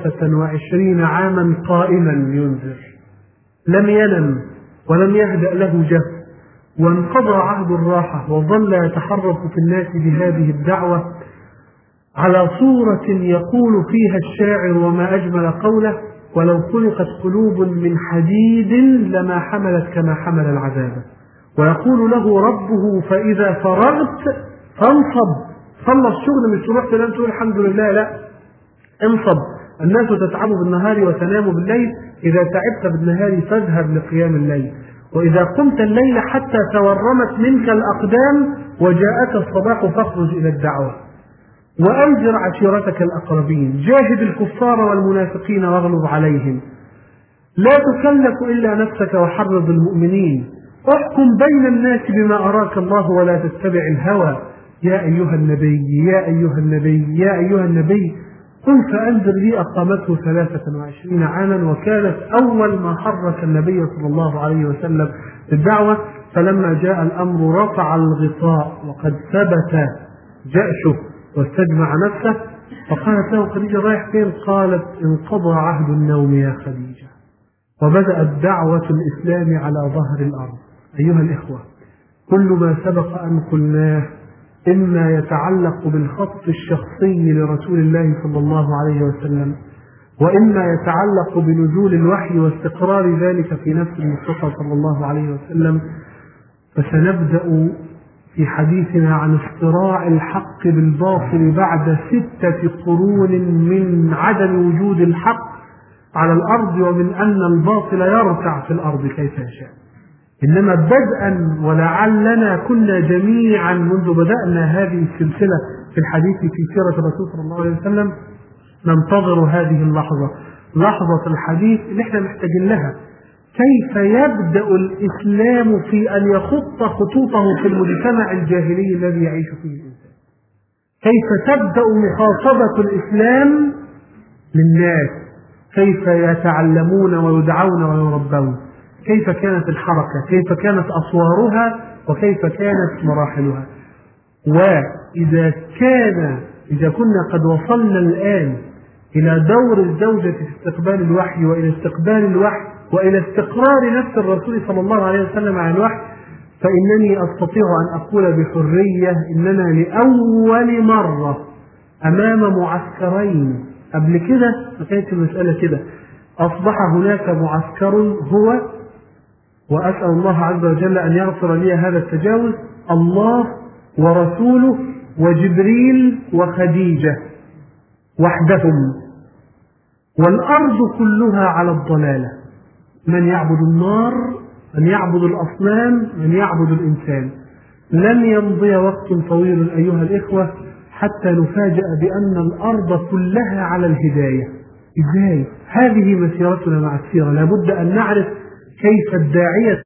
23 عاما قائما ينذر، لم ينم ولم يهدأ له جهد، وانقضى عهد الراحة، وظل يتحرك في الناس بهذه الدعوة على صورة يقول فيها الشاعر وما أجمل قوله: ولو خلقت قلوب من حديد لما حملت كما حمل العذاب. ويقول له ربه: فإذا فرغت فانصب. خلص شغل، مش تروح تنام تقول الحمد لله، لا، انصب. الناس تتعب بالنهار وتنام بالليل، إذا تعبت بالنهار فاذهب لقيام الليل، وإذا قمت الليل حتى تورمت منك الأقدام وجاءك الصباح فاخرج إلى الدعوة. وأنذر عشيرتك الأقربين، جاهد الكفار والمنافقين واغلظ عليهم، لا تكلف إلا نفسك وحرض المؤمنين، احكم بين الناس بما أراك الله ولا تتبع الهوى، يا أيها النبي يا أيها النبي يا أيها النبي قل فأنذر لي. أقامته 23 عاما، وكانت أول ما حرك النبي صلى الله عليه وسلم بالدعوة. فلما جاء الأمر رفع الغطاء وقد ثبت جأشه واستجمع نفسه، فقالت له خديجة: رايح فين؟ قالت: انقضى عهد النوم يا خديجة، وبدأت دعوة الإسلام على ظهر الأرض. أيها الإخوة، كل ما سبق أن قلناه إما يتعلق بالخط الشخصي لرسول الله صلى الله عليه وسلم، وإما يتعلق بنزول الوحي واستقرار ذلك في نفس المصطفى صلى الله عليه وسلم. فسنبدأ في حديثنا عن اصطراع الحق بالباطل بعد 6 قرون من عدم وجود الحق على الأرض، ومن أن الباطل يرتع في الأرض كيف يشاء. إنما بدءا، ولعلنا كنا جميعا منذ بدأنا هذه السلسلة في الحديث في سيرة الرسول صلى الله عليه وسلم ننتظر هذه اللحظة، لحظة الحديث اللي احنا محتاجين لها. كيف يبدأ الإسلام في أن يخط خطوطه في المجتمع الجاهلي الذي يعيش فيه الإنسان؟ كيف تبدأ مخاطبة الإسلام للناس كيف يتعلمون ويدعون ويربون، كيف كانت الحركة، كيف كانت أصوارها، وكيف كانت مراحلها. إذا كنا قد وصلنا الآن إلى دور الزوجة في استقبال الوحي وإلى استقبال الوحي وإلى استقرار نفس الرسول صلى الله عليه وسلم على الوحي، فإنني أستطيع أن أقول بحرية إننا لأول مرة أمام معسكرين. قبل كده ما كانت المسألة كده، أصبح هناك معسكر هو، وأسأل الله عز وجل أن يغفر لي هذا التجاوز، الله ورسوله وجبريل وخديجة وحدهم، والأرض كلها على الضلالة، من يعبد النار، من يعبد الأصنام، من يعبد الإنسان. لن يمضي وقت طويل أيها الإخوة حتى نفاجأ بأن الأرض كلها على الهداية. إزاي؟ هذه مسيرتنا مع السيرة، لابد أن نعرف كيف الداعية